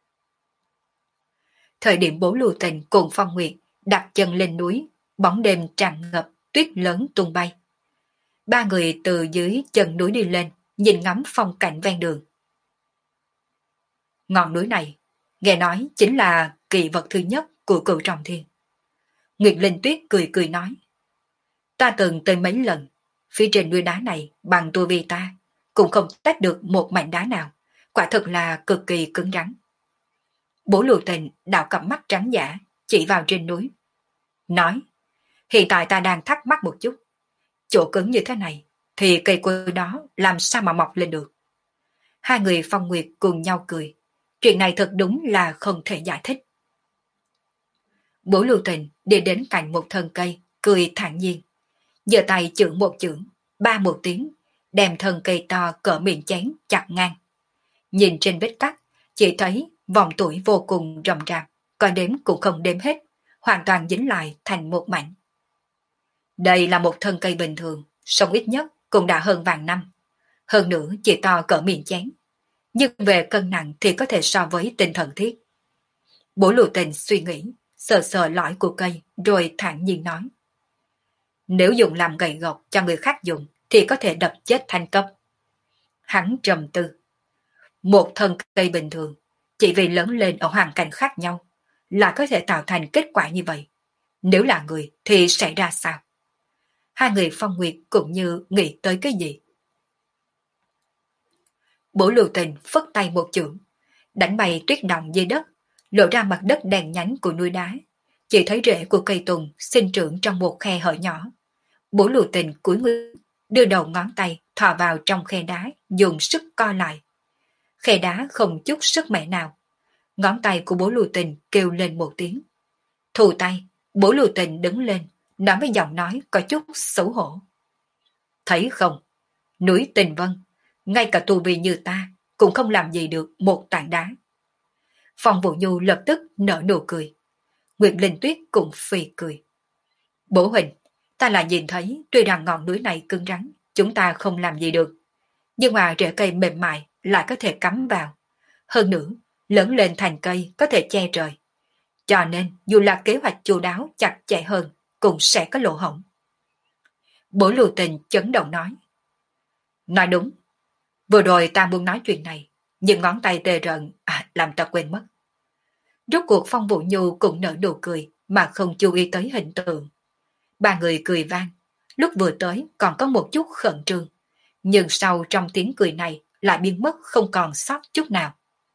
Thời điểm Bố Lưu Tình cùng Phong Nguyệt đặt chân lên núi, bóng đêm tràn ngập, tuyết lớn tung bay. Ba người từ dưới chân núi đi lên, nhìn ngắm phong cảnh ven đường. Ngọn núi này, nghe nói chính là kỳ vật thứ nhất của cửu trọng thiên. Nguyệt Linh Tuyết cười cười nói, ta từng tới mấy lần, phía trên núi đá này bằng tu vi ta, cũng không tách được một mảnh đá nào, quả thực là cực kỳ cứng rắn. Bố Lưu Tình đảo cặp mắt trắng giả, chỉ vào trên núi. Nói, hiện tại ta đang thắc mắc một chút, chỗ cứng như thế này, thì cây cối đó làm sao mà mọc lên được? Hai người Phong Nguyệt cùng nhau cười, chuyện này thật đúng là không thể giải thích. Bố Lưu Tình đi đến cạnh một thân cây, cười thản nhiên. Giơ tay chưởng một chưởng, ba một tiếng, đem thân cây to cỡ miệng chén chặt ngang. Nhìn trên vết cắt, chỉ thấy vòng tuổi vô cùng rậm rạp, coi đếm cũng không đếm hết, hoàn toàn dính lại thành một mảnh. Đây là một thân cây bình thường, sống ít nhất cũng đã hơn vạn năm. Hơn nữa chỉ to cỡ miệng chén. Nhưng về cân nặng thì có thể so với tinh thần thiết. Bố Lưu Tình suy nghĩ, sờ sờ lõi của cây, rồi thản nhiên nói. Nếu dùng làm gậy gộc cho người khác dùng, thì có thể đập chết thành cấp. Hắn trầm tư. Một thân cây bình thường, chỉ vì lớn lên ở hoàn cảnh khác nhau, là có thể tạo thành kết quả như vậy. Nếu là người thì sẽ ra sao? Hai người Phong Nguyệt cũng như nghĩ tới cái gì. Bổ Lưu Tình phất tay một chưởng, đánh bay tuyết động dưới đất, lộ ra mặt đất đen nhánh của núi đá. Chỉ thấy rễ của cây tùng sinh trưởng trong một khe hở nhỏ. Bổ Lưu Tình cúi người, đưa đầu ngón tay thò vào trong khe đá, dùng sức co lại. Khe đá không chút sức mẻ nào. Ngón tay của Bố Lưu Tình kêu lên một tiếng. Thù tay, Bố Lưu Tình đứng lên, nói với giọng nói có chút xấu hổ. Thấy không, núi Tình Vân, ngay cả tu vi như ta cũng không làm gì được một tảng đá. Phong Vũ Nhu lập tức nở nụ cười. Nguyệt Linh Tuyết cũng phì cười. Bố huynh, ta là nhìn thấy tuy rằng ngọn núi này cứng rắn, chúng ta không làm gì được. Nhưng mà rễ cây mềm mại lại có thể cắm vào. Hơn nữa, lớn lên thành cây có thể che trời. Cho nên dù là kế hoạch chu đáo chặt chẽ hơn, cũng sẽ có lỗ hổng. Bố Lưu Tình chấn động nói. Nói đúng. Vừa rồi ta muốn nói chuyện này, nhưng ngón tay tê rợn, à, làm ta quên mất. Rốt cuộc Phong Vũ Nhu cũng nở nụ cười mà không chú ý tới hình tượng. Ba người cười vang, lúc vừa tới còn có một chút khẩn trương, nhưng sau trong tiếng cười này lại biến mất không còn sót chút nào.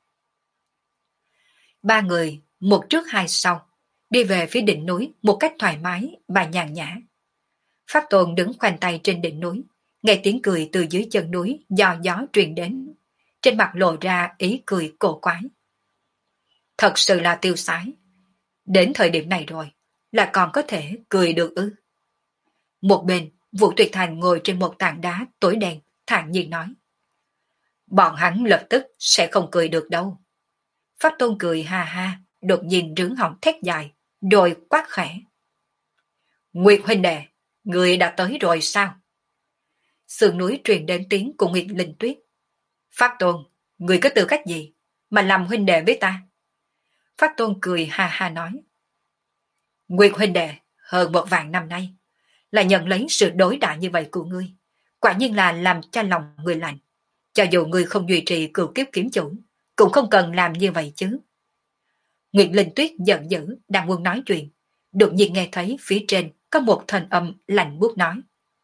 Ba người, một trước hai sau, đi về phía đỉnh núi một cách thoải mái và nhàn nhã. Pháp Tôn đứng khoanh tay trên đỉnh núi, nghe tiếng cười từ dưới chân núi do gió truyền đến. Trên mặt lộ ra ý cười cổ quái. Thật sự là tiêu sái. Đến thời điểm này rồi, là còn có thể cười được ư. Một bên, Vũ Tuyệt Thành ngồi trên một tảng đá tối đen, thản nhiên nói. Bọn hắn lập tức sẽ không cười được đâu. Pháp Tôn cười ha ha, đột nhiên rướng họng thét dài, rồi quát khẽ. Nguyệt huynh đệ, người đã tới rồi sao? Sườn núi truyền đến tiếng của Nguyệt Linh Tuyết. Pháp Tôn, người có tư cách gì mà làm huynh đệ với ta? Pháp Tôn cười ha ha nói. Nguyệt huynh đệ, hơn một vạn năm nay, là nhận lấy sự đối đãi như vậy của ngươi. Quả nhiên là làm cho lòng người lạnh. Cho dù ngươi không duy trì cửu kiếp kiếm chủ, cũng không cần làm như vậy chứ. Nguyệt Linh Tuyết giận dữ, đang muốn nói chuyện. Đột nhiên nghe thấy phía trên có một thanh âm lạnh buốt nói.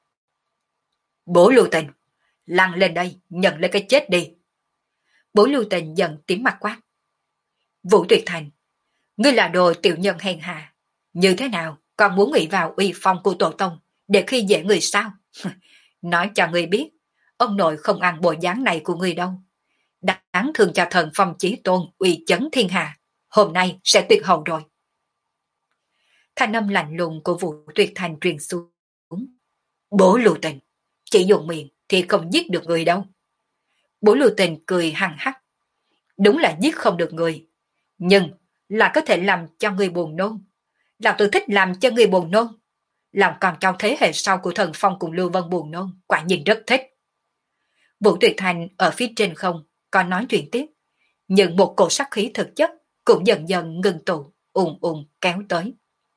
Bố Lưu Tình, lăn lên đây, nhận lấy cái chết đi. Bố Lưu Tình giận tím mặt quát. Vũ Tuyệt Thành, ngươi là đồ tiểu nhân hèn hạ. Như thế nào, còn muốn nghĩ vào uy phong của tổ tông để khi dễ người sao? Nói cho ngươi biết, ông nội không ăn bộ dáng này của ngươi đâu. Đáng thương cho thần Phong Chí Tôn uy chấn thiên hạ. Hôm nay sẽ tuyệt hậu rồi. Thanh âm lạnh lùng của Vũ Tuyệt Thành truyền xuống. Bố Lưu Tình, chỉ dùng miệng thì không giết được người đâu. Bố Lưu Tình cười hằng hắc. Đúng là giết không được người, nhưng là có thể làm cho người buồn nôn. Lão tử thích làm cho người buồn nôn. Làm con cháu thế hệ sau của thần Phong cùng Lưu Vân buồn nôn, quả nhiên rất thích. Vũ Tuyệt Thành ở phía trên không còn nói chuyện tiếp, nhưng một cổ sát khí thực chất cũng dần dần ngừng tụ, ùn ùn kéo tới.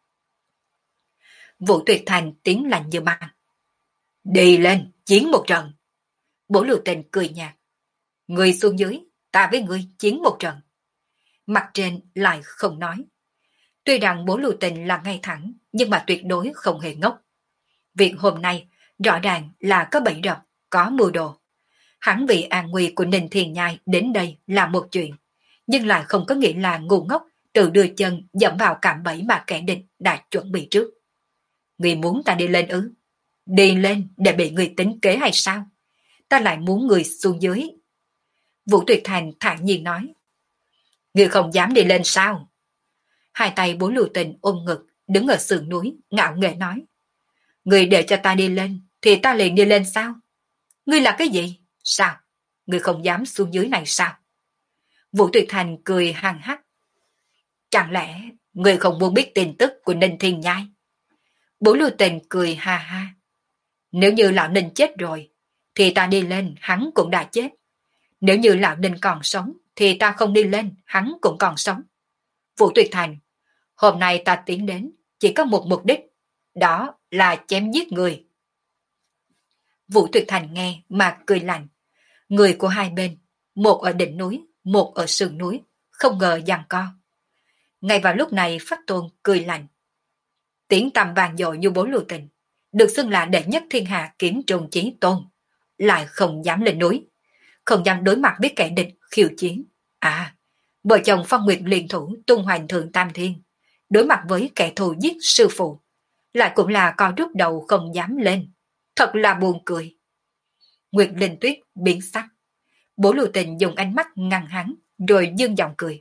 Vũ Tuyệt Thành tiếng lạnh như băng. Đi lên, chiến một trận. Bố Lưu Tình cười nhạt. Người xuống dưới, ta với ngươi chiến một trận. Mặt trên lại không nói. Tuy rằng Bố Lưu Tình là ngay thẳng, nhưng mà tuyệt đối không hề ngốc. Việc hôm nay rõ ràng là có bẫy độc, có mưu đồ. Hắn vì an nguy của Ninh Thiền Nhai đến đây là một chuyện, nhưng lại không có nghĩa là ngu ngốc tự đưa chân dẫm vào cạm bẫy mà kẻ địch đã chuẩn bị trước. Người muốn ta đi lên ư? Đi lên để bị người tính kế hay sao? Ta lại muốn người xuống dưới. Vũ Tuyệt Thành thản nhiên nói. Người không dám đi lên sao? Hai tay Bố Lưu Tình ôm ngực, đứng ở sườn núi, ngạo nghễ nói. Người để cho ta đi lên, thì ta liền đi lên sao? Ngươi là cái gì? Sao? Ngươi không dám xuống dưới này sao? Vũ Tuyệt Thành cười hằng hắc. Chẳng lẽ ngươi không muốn biết tin tức của Ninh Thiên Nhai? Bố Lưu Tình cười ha ha. Nếu như lão Ninh chết rồi, thì ta đi lên, hắn cũng đã chết. Nếu như lão Ninh còn sống, thì ta không đi lên, hắn cũng còn sống. Vũ Tuyệt Thành, hôm nay ta tiến đến chỉ có một mục đích, đó là chém giết người. Vũ Tuyệt Thành nghe mà cười lạnh. Người của hai bên, một ở đỉnh núi, một ở sườn núi, không ngờ giằng co. Ngay vào lúc này Pháp Tôn cười lạnh. Tiếng tầm vàng dội như bố lưu tình, được xưng là đệ nhất thiên hạ kiếm trùng chí tôn, lại không dám lên núi, không dám đối mặt với kẻ địch khiêu chiến. À, vợ chồng Phong Nguyệt liên thủ tung hoành thượng tam thiên, đối mặt với kẻ thù giết sư phụ, lại cũng là co rút đầu không dám lên. Thật là buồn cười. Nguyệt Linh Tuyết biến sắc. Bố lưu tình dùng ánh mắt ngăn hắn, rồi dương giọng cười.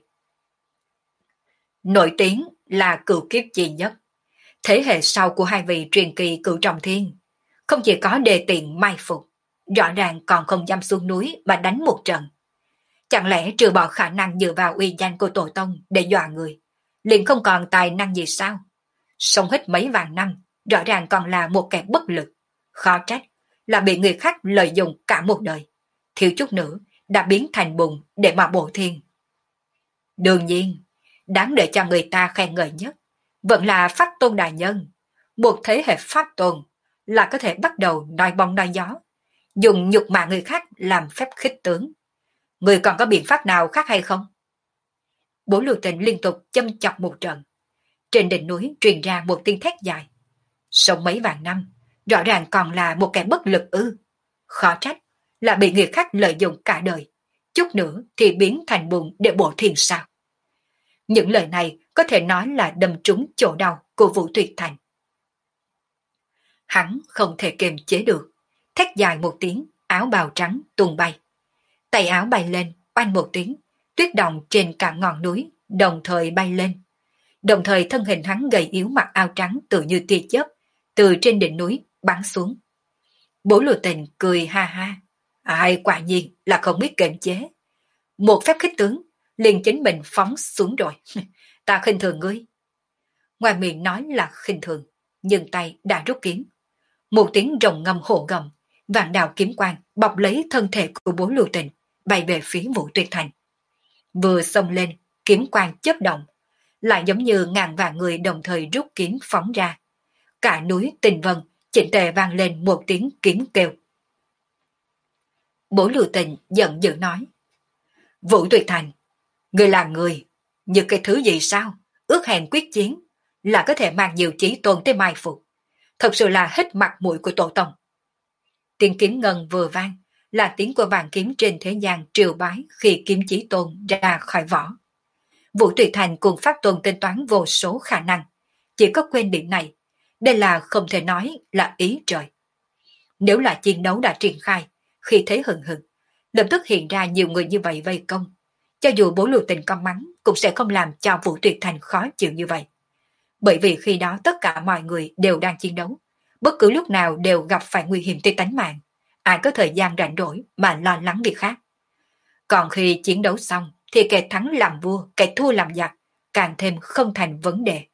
Nổi tiếng là cửu kiếp chi nhất. Thế hệ sau của hai vị truyền kỳ cửu trọng thiên, không chỉ có đề tiện mai phục, rõ ràng còn không dám xuống núi mà đánh một trận. Chẳng lẽ trừ bỏ khả năng dựa vào uy danh của tổ tông để dọa người, liền không còn tài năng gì sao? Sống hết mấy vạn năm, rõ ràng còn là một kẻ bất lực. Khó trách là bị người khác lợi dụng cả một đời. Thiếu chút nữa đã biến thành bùn để mà bổ thiên. Đương nhiên, đáng để cho người ta khen ngợi nhất vẫn là Pháp Tôn đại nhân. Một thế hệ Pháp Tôn là có thể bắt đầu nói bóng nói gió, dùng nhục mạ người khác làm phép khích tướng. Người còn có biện pháp nào khác hay không? Bố lưu tình liên tục châm chọc một trận. Trên đỉnh núi truyền ra một tiếng thét dài. Sống mấy vạn năm, rõ ràng còn là một kẻ bất lực ư. Khó trách là bị người khác lợi dụng cả đời, chút nữa thì biến thành bùn để bổ thiên sao. Những lời này có thể nói là đâm trúng chỗ đau của Vũ Tuyệt Thành. Hắn không thể kiềm chế được, thét dài một tiếng, áo bào trắng tung bay. Tay áo bay lên, oanh một tiếng, tuyết động trên cả ngọn núi đồng thời bay lên. Đồng thời thân hình hắn gầy yếu mặc áo trắng tự như tia chớp, từ trên đỉnh núi bắn xuống. Bố lưu tình cười ha ha. Ai quả nhiên là không biết kiềm chế. Một phép khích tướng, liền chính mình phóng xuống rồi. Ta khinh thường ngươi. Ngoài miệng nói là khinh thường, nhưng tay đã rút kiếm. Một tiếng rồng ngâm hổ gầm, vạn đạo kiếm quang bọc lấy thân thể của bố lưu tình, bay về phía Vũ Tuyệt Thành. Vừa xông lên, kiếm quang chớp động, lại giống như ngàn vạn người đồng thời rút kiếm phóng ra. Cả núi Tình Vân chỉnh tề vang lên một tiếng kiếm kêu. Bố lưu tình giận dữ nói. Vũ Tuyệt Thành, người là người, như cái thứ gì sao? Ước hẹn quyết chiến là có thể mang nhiều chí tôn tới mai phục. Thật sự là hết mặt mũi của tổ tông. Tiếng kiếm ngân vừa vang là tiếng của vạn kiếm trên thế gian triều bái khi kiếm chí tôn ra khỏi vỏ. Vũ Tuyệt Thành cùng Pháp Tôn tính toán vô số khả năng, chỉ có quên điểm này. Đây là không thể nói là ý trời. Nếu là chiến đấu đã triển khai, khi thấy hừng hừng, lập tức hiện ra nhiều người như vậy vây công, cho dù bố lưu tình con mắng cũng sẽ không làm cho Vũ Tuyệt Thành khó chịu như vậy. Bởi vì khi đó tất cả mọi người đều đang chiến đấu, bất cứ lúc nào đều gặp phải nguy hiểm tới tánh mạng, ai có thời gian rảnh rỗi mà lo lắng việc khác. Còn khi chiến đấu xong thì kẻ thắng làm vua, kẻ thua làm giặc, càng thêm không thành vấn đề.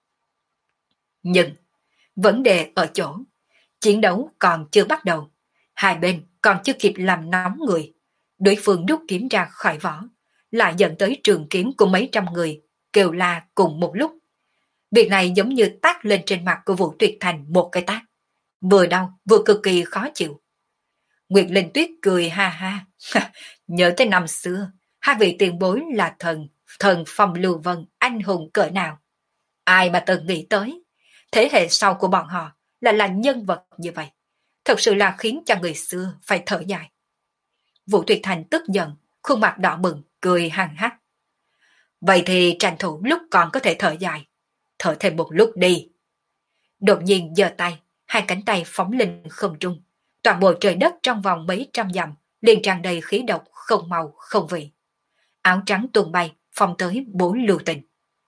Nhưng vấn đề ở chỗ, chiến đấu còn chưa bắt đầu, hai bên còn chưa kịp làm nóng người, đối phương rút kiếm ra khỏi vỏ, lại dẫn tới trường kiếm của mấy trăm người kêu la cùng một lúc. Việc này giống như tát lên trên mặt của Vũ Tuyệt Thành một cái tát, vừa đau vừa cực kỳ khó chịu. Nguyệt Linh Tuyết cười ha ha. Nhớ tới năm xưa, hai vị tiền bối là thần, thần Phong Lưu Vân, anh hùng cỡ nào. Ai mà từng nghĩ tới, thế hệ sau của bọn họ là là nhân vật như vậy. Thật sự là khiến cho người xưa phải thở dài. Vũ Tuyệt Thành tức giận, khuôn mặt đỏ bừng, cười hăng hắc. Vậy thì tranh thủ lúc còn có thể thở dài, thở thêm một lúc đi. Đột nhiên giơ tay, hai cánh tay phóng lên không trung. Toàn bộ trời đất trong vòng mấy trăm dặm liền tràn đầy khí độc không màu không vị. Áo trắng tuôn bay phong tới bố lưu tình.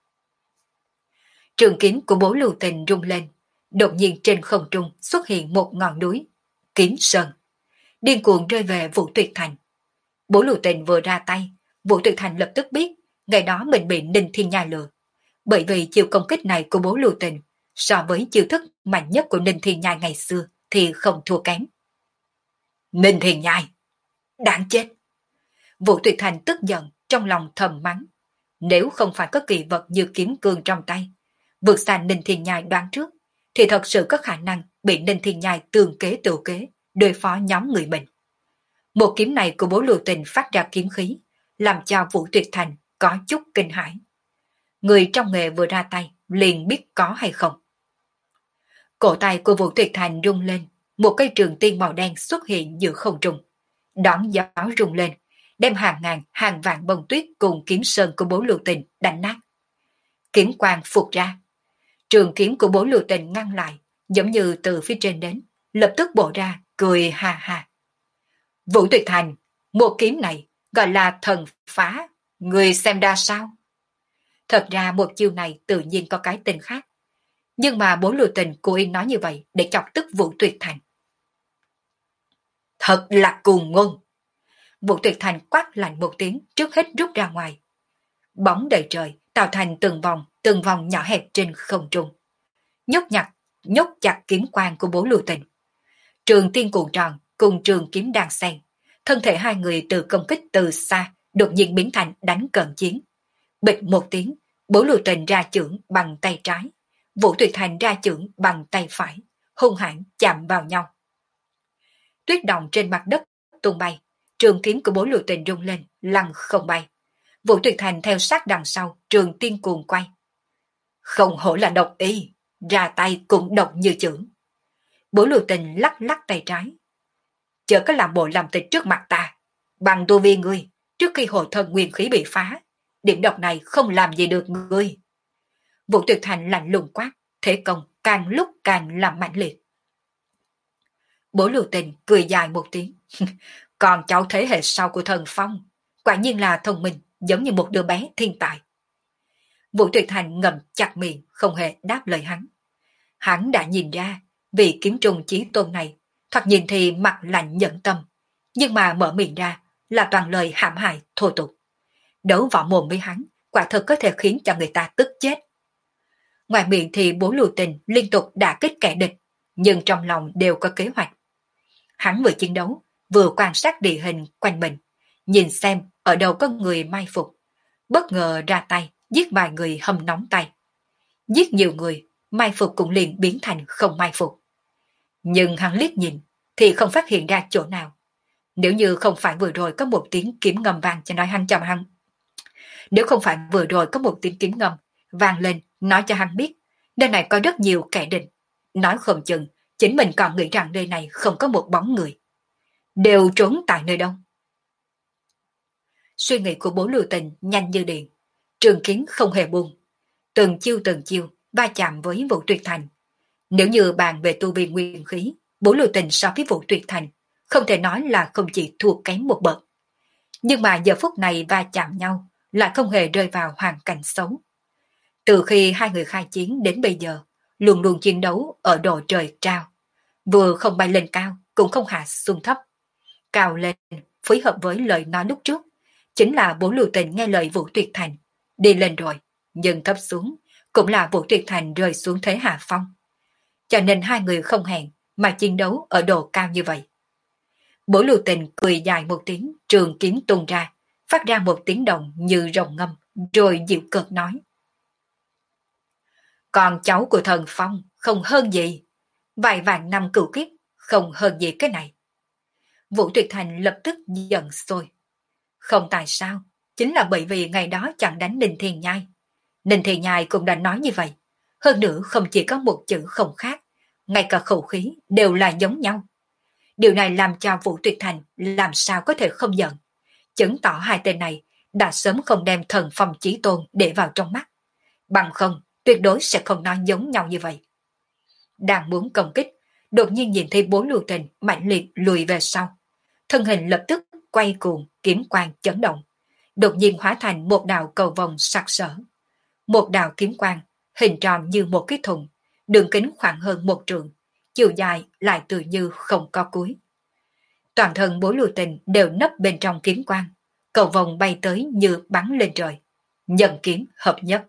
Trường kiếm của bố lưu tình rung lên, đột nhiên trên không trung xuất hiện một ngọn núi, Kiếm Sơn, điên cuồng rơi về Vũ Tuyệt Thành. Bố lưu tình vừa ra tay, Vũ Tuyệt Thành lập tức biết ngày đó mình bị Ninh Thiên Nhai lừa, bởi vì chiều công kích này của bố lưu tình so với chiêu thức mạnh nhất của Ninh Thiên Nhai ngày xưa thì không thua kém. Ninh Thiên Nhai, đáng chết! Vũ Tuyệt Thành tức giận, trong lòng thầm mắng. Nếu không phải có kỳ vật như kiếm cương trong tay, vượt xa Ninh Thiên Nhai đoán trước, thì thật sự có khả năng bị Ninh Thiên Nhai tường kế tự kế, đối phó nhóm người mình. Một kiếm này của bố lưu tình phát ra kiếm khí, làm cho Vũ Tuyệt Thành có chút kinh hãi. Người trong nghề vừa ra tay, liền biết có hay không. Cổ tay của Vũ Tuyệt Thành rung lên, một cây trường tiên màu đen xuất hiện giữa không trung. Đón gió rung lên, đem hàng ngàn hàng vạn bông tuyết cùng kiếm sơn của Bố Lưu Tình đánh nát. Kiếm quang phụt ra, trường kiếm của Bố Lưu Tình ngăn lại, giống như từ phía trên đến, lập tức bổ ra, cười ha ha. Vũ Tuyệt Thành, một kiếm này gọi là thần phá, người xem ra sao? Thật ra một chiêu này tự nhiên có cái tên khác, nhưng mà Bố Lưu Tình cố ý nói như vậy để chọc tức Vũ Tuyệt Thành. Thật là cuồng ngôn. Vũ Tuyệt Thành quát lạnh một tiếng, trước hết rút ra ngoài. Bóng đầy trời tạo thành từng vòng, từng vòng nhỏ hẹp trên không trung. Nhốt nhặt, nhốt chặt kiếm quang của Bố Lưu Tình. Trường tiên cuộn tròn cùng trường kiếm đang xen, thân thể hai người từ công kích từ xa đột nhiên biến thành đánh cận chiến. Bịch một tiếng, Bố Lưu Tình ra chưởng bằng tay trái, Vũ Tuyệt Thành ra chưởng bằng tay phải, hung hãn chạm vào nhau. Tuyết động trên mặt đất tung bay, trường kiếm của Bố Lưu Tình rung lên, lăn không bay. Vũ Tuyệt Thành theo sát đằng sau, trường tiên cuồng quay. Không hổ là độc y, ra tay cũng độc như chưởng. Bố Lưu Tình lắc lắc tay trái. Chớ có làm bộ làm tịch trước mặt ta. Bằng tu vi ngươi, trước khi hồi thân nguyên khí bị phá, điểm độc này không làm gì được ngươi. Vũ Tuyệt Thành lạnh lùng quát, thế công càng lúc càng làm mạnh liệt. Bố Lưu Tình cười dài một tiếng. Còn cháu thế hệ sau của thần phong, quả nhiên là thông minh, giống như một đứa bé thiên tài. Vũ Tuyệt Thành ngậm chặt miệng, không hề đáp lời hắn. Hắn đã nhìn ra, vị kiếm trùng chí tôn này, thoạt nhìn thì mặt lạnh nhẫn tâm, nhưng mà mở miệng ra là toàn lời hãm hại thô tục. Đấu võ mồm với hắn, quả thật có thể khiến cho người ta tức chết. Ngoài miệng thì Bố Lưu Tình liên tục đả kích kẻ địch, nhưng trong lòng đều có kế hoạch. Hắn vừa chiến đấu, vừa quan sát địa hình quanh mình, nhìn xem ở đâu có người mai phục, bất ngờ ra tay giết vài người hâm nóng tay. Giết nhiều người, mai phục cũng liền biến thành không mai phục. Nhưng hắn liếc nhìn thì không phát hiện ra chỗ nào. Nếu như không phải vừa rồi có một tiếng kiếm ngầm vang cho nói hắn chồng hắn. Nếu không phải vừa rồi có một tiếng kiếm ngầm vang lên nói cho hắn biết nơi này có rất nhiều kẻ địch, nói không chừng chính mình còn nghĩ rằng nơi này không có một bóng người. Đều trốn tại nơi đâu? Suy nghĩ của Bố Lưu Tình nhanh như điện, trường kiếm không hề buông, từng chiêu từng chiêu va chạm với Vũ Tuyệt Thành. Nếu như bàn về tu vi nguyên khí, Bố Lưu Tình so với Vũ Tuyệt Thành không thể nói là không chỉ thua kém một bậc. Nhưng mà giờ phút này va chạm nhau lại không hề rơi vào hoàn cảnh xấu. Từ khi hai người khai chiến đến bây giờ, luôn luôn chiến đấu ở độ trời cao, vừa không bay lên cao cũng không hạ xuống thấp. Cao lên phối hợp với lời nói lúc trước, chính là Bố Lưu Tình nghe lời Vũ Tuyệt Thành, đi lên rồi, nhưng thấp xuống cũng là Vũ Tuyệt Thành rơi xuống thế hạ phong. Cho nên hai người không hẹn mà chiến đấu ở độ cao như vậy. Bố Lưu Tình cười dài một tiếng, trường kiếm tung ra, phát ra một tiếng động như rồng ngâm, rồi dịu cợt nói. Còn cháu của thần phong không hơn gì, vài vạn năm cửu kiếp không hơn gì cái này. Vũ Tuyệt Thành lập tức giận sôi. Không tại sao, chính là bởi vì ngày đó chẳng đánh Ninh Thiên Nhai. Ninh Thiên Nhai cũng đã nói như vậy. Hơn nữa không chỉ có một chữ không khác, ngay cả khẩu khí đều là giống nhau. Điều này làm cho Vũ Tuyệt Thành làm sao có thể không giận, chứng tỏ hai tên này đã sớm không đem thần phong chí tôn để vào trong mắt. Bằng không, tuyệt đối sẽ không nói giống nhau như vậy. Đang muốn công kích, đột nhiên nhìn thấy Bố Lưu Tình mạnh liệt lùi về sau. Thân hình lập tức quay cuồng, kiếm quang chấn động, đột nhiên hóa thành một đạo cầu vòng sặc sỡ. Một đạo kiếm quang hình tròn như một cái thùng, đường kính khoảng hơn một trượng, chiều dài lại tự như không có cuối. Toàn thân Bố Lưu Tình đều nấp bên trong kiếm quang, cầu vòng bay tới như bắn lên trời, nhân kiếm hợp nhất.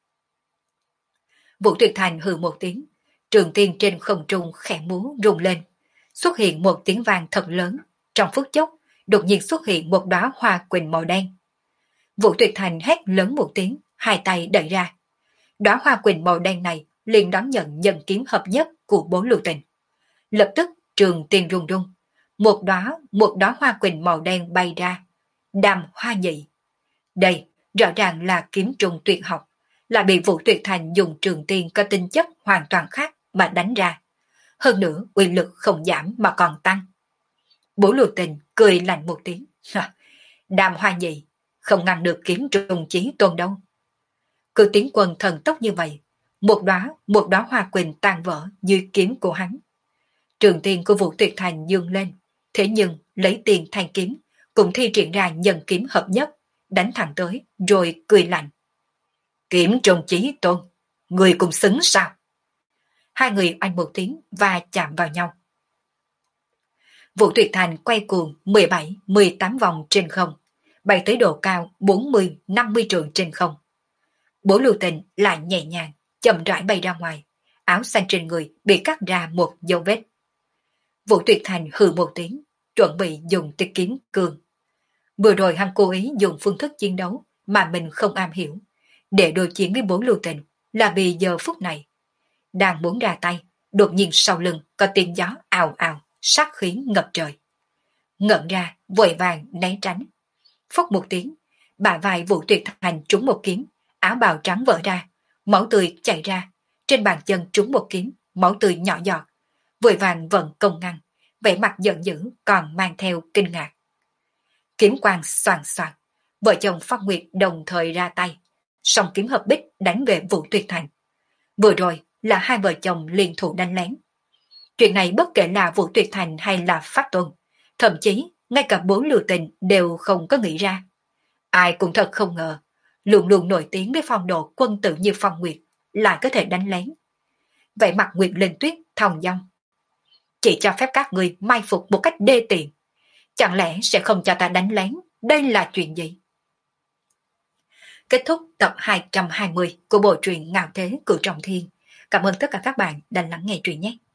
Vũ Tuyệt Thành hừ một tiếng, trường tiên trên không trung khẽ múa rung lên, xuất hiện một tiếng vang thật lớn. Trong phút chốc, đột nhiên xuất hiện một đóa hoa quỳnh màu đen. Vũ Tuyệt Thành hét lớn một tiếng, hai tay đẩy ra. Đóa hoa quỳnh màu đen này liền đón nhận nhân kiếm hợp nhất của Bố Lưu Tình. Lập tức trường tiên rung rung, một đóa một đóa hoa quỳnh màu đen bay ra, đàm hoa nhị. Đây rõ ràng là kiếm trùng tuyệt học, là bị Vũ Tuyệt Thành dùng trường tiên có tinh chất hoàn toàn khác mà đánh ra, hơn nữa uy lực không giảm mà còn tăng. Bố Lưu Tình cười lạnh một tiếng. Đàm Hoa Nhị, không ngăn được kiếm trùng chí tôn đâu. Cứ tiến quân thần tốc như vậy, một đóa một đóa hoa quỳnh tan vỡ dưới kiếm của hắn. Trường tiên của Vũ Tuyệt Thành dương lên, thế nhưng lấy tiền thanh kiếm, cũng thi triển ra nhân kiếm hợp nhất, đánh thẳng tới, rồi cười lạnh. Kiếm trùng chí tôn, người cùng xứng sao? Hai người anh một tiếng và chạm vào nhau. Vũ Tuyệt Thành quay cuồng mười bảy mười tám vòng trên không, bay tới độ cao bốn mươi năm mươi trượng trên không. Bố Lưu Tình lại nhẹ nhàng, chậm rãi bay ra ngoài, áo xanh trên người bị cắt ra một dấu vết. Vũ Tuyệt Thành hừ một tiếng, chuẩn bị dùng tuyệt kiếm cường. Vừa rồi hắn cố ý dùng phương thức chiến đấu mà mình không am hiểu, để đối chiến với bố Lưu Tình là vì giờ phút này. Đang muốn ra tay, đột nhiên sau lưng có tiếng gió ào ào, sát khí ngập trời. Ngẩn ra, vội vàng né tránh. Phốc một tiếng, bả vai Vũ Tuyệt Thành trúng một kiếm, áo bào trắng vỡ ra, máu tươi chảy ra, trên bàn chân trúng một kiếm, máu tươi nhỏ giọt, vội vàng vận công ngăn, vẻ mặt giận dữ còn mang theo kinh ngạc. Kiếm quang xoàn xoàn, vợ chồng Phong Nguyệt đồng thời ra tay, song kiếm hợp bích đánh về Vũ Tuyệt Thành. Vừa rồi là hai vợ chồng liên thủ đánh lén. Chuyện này bất kể là Vũ Tuyệt Thành hay là Pháp Tuân, thậm chí ngay cả bố Lưu Tình đều không có nghĩ ra. Ai cũng thật không ngờ, luôn luôn nổi tiếng với phong độ quân tử như Phong Nguyệt lại có thể đánh lén. Vậy mặt Nguyệt Linh Tuyết thòng dong. Chỉ cho phép các người mai phục một cách đê tiện. Chẳng lẽ sẽ không cho ta đánh lén? Đây là chuyện gì? Kết thúc tập hai trăm hai mươi của bộ truyện Ngạo Thế Cửu Trọng Thiên. Cảm ơn tất cả các bạn đã lắng nghe truyện nhé.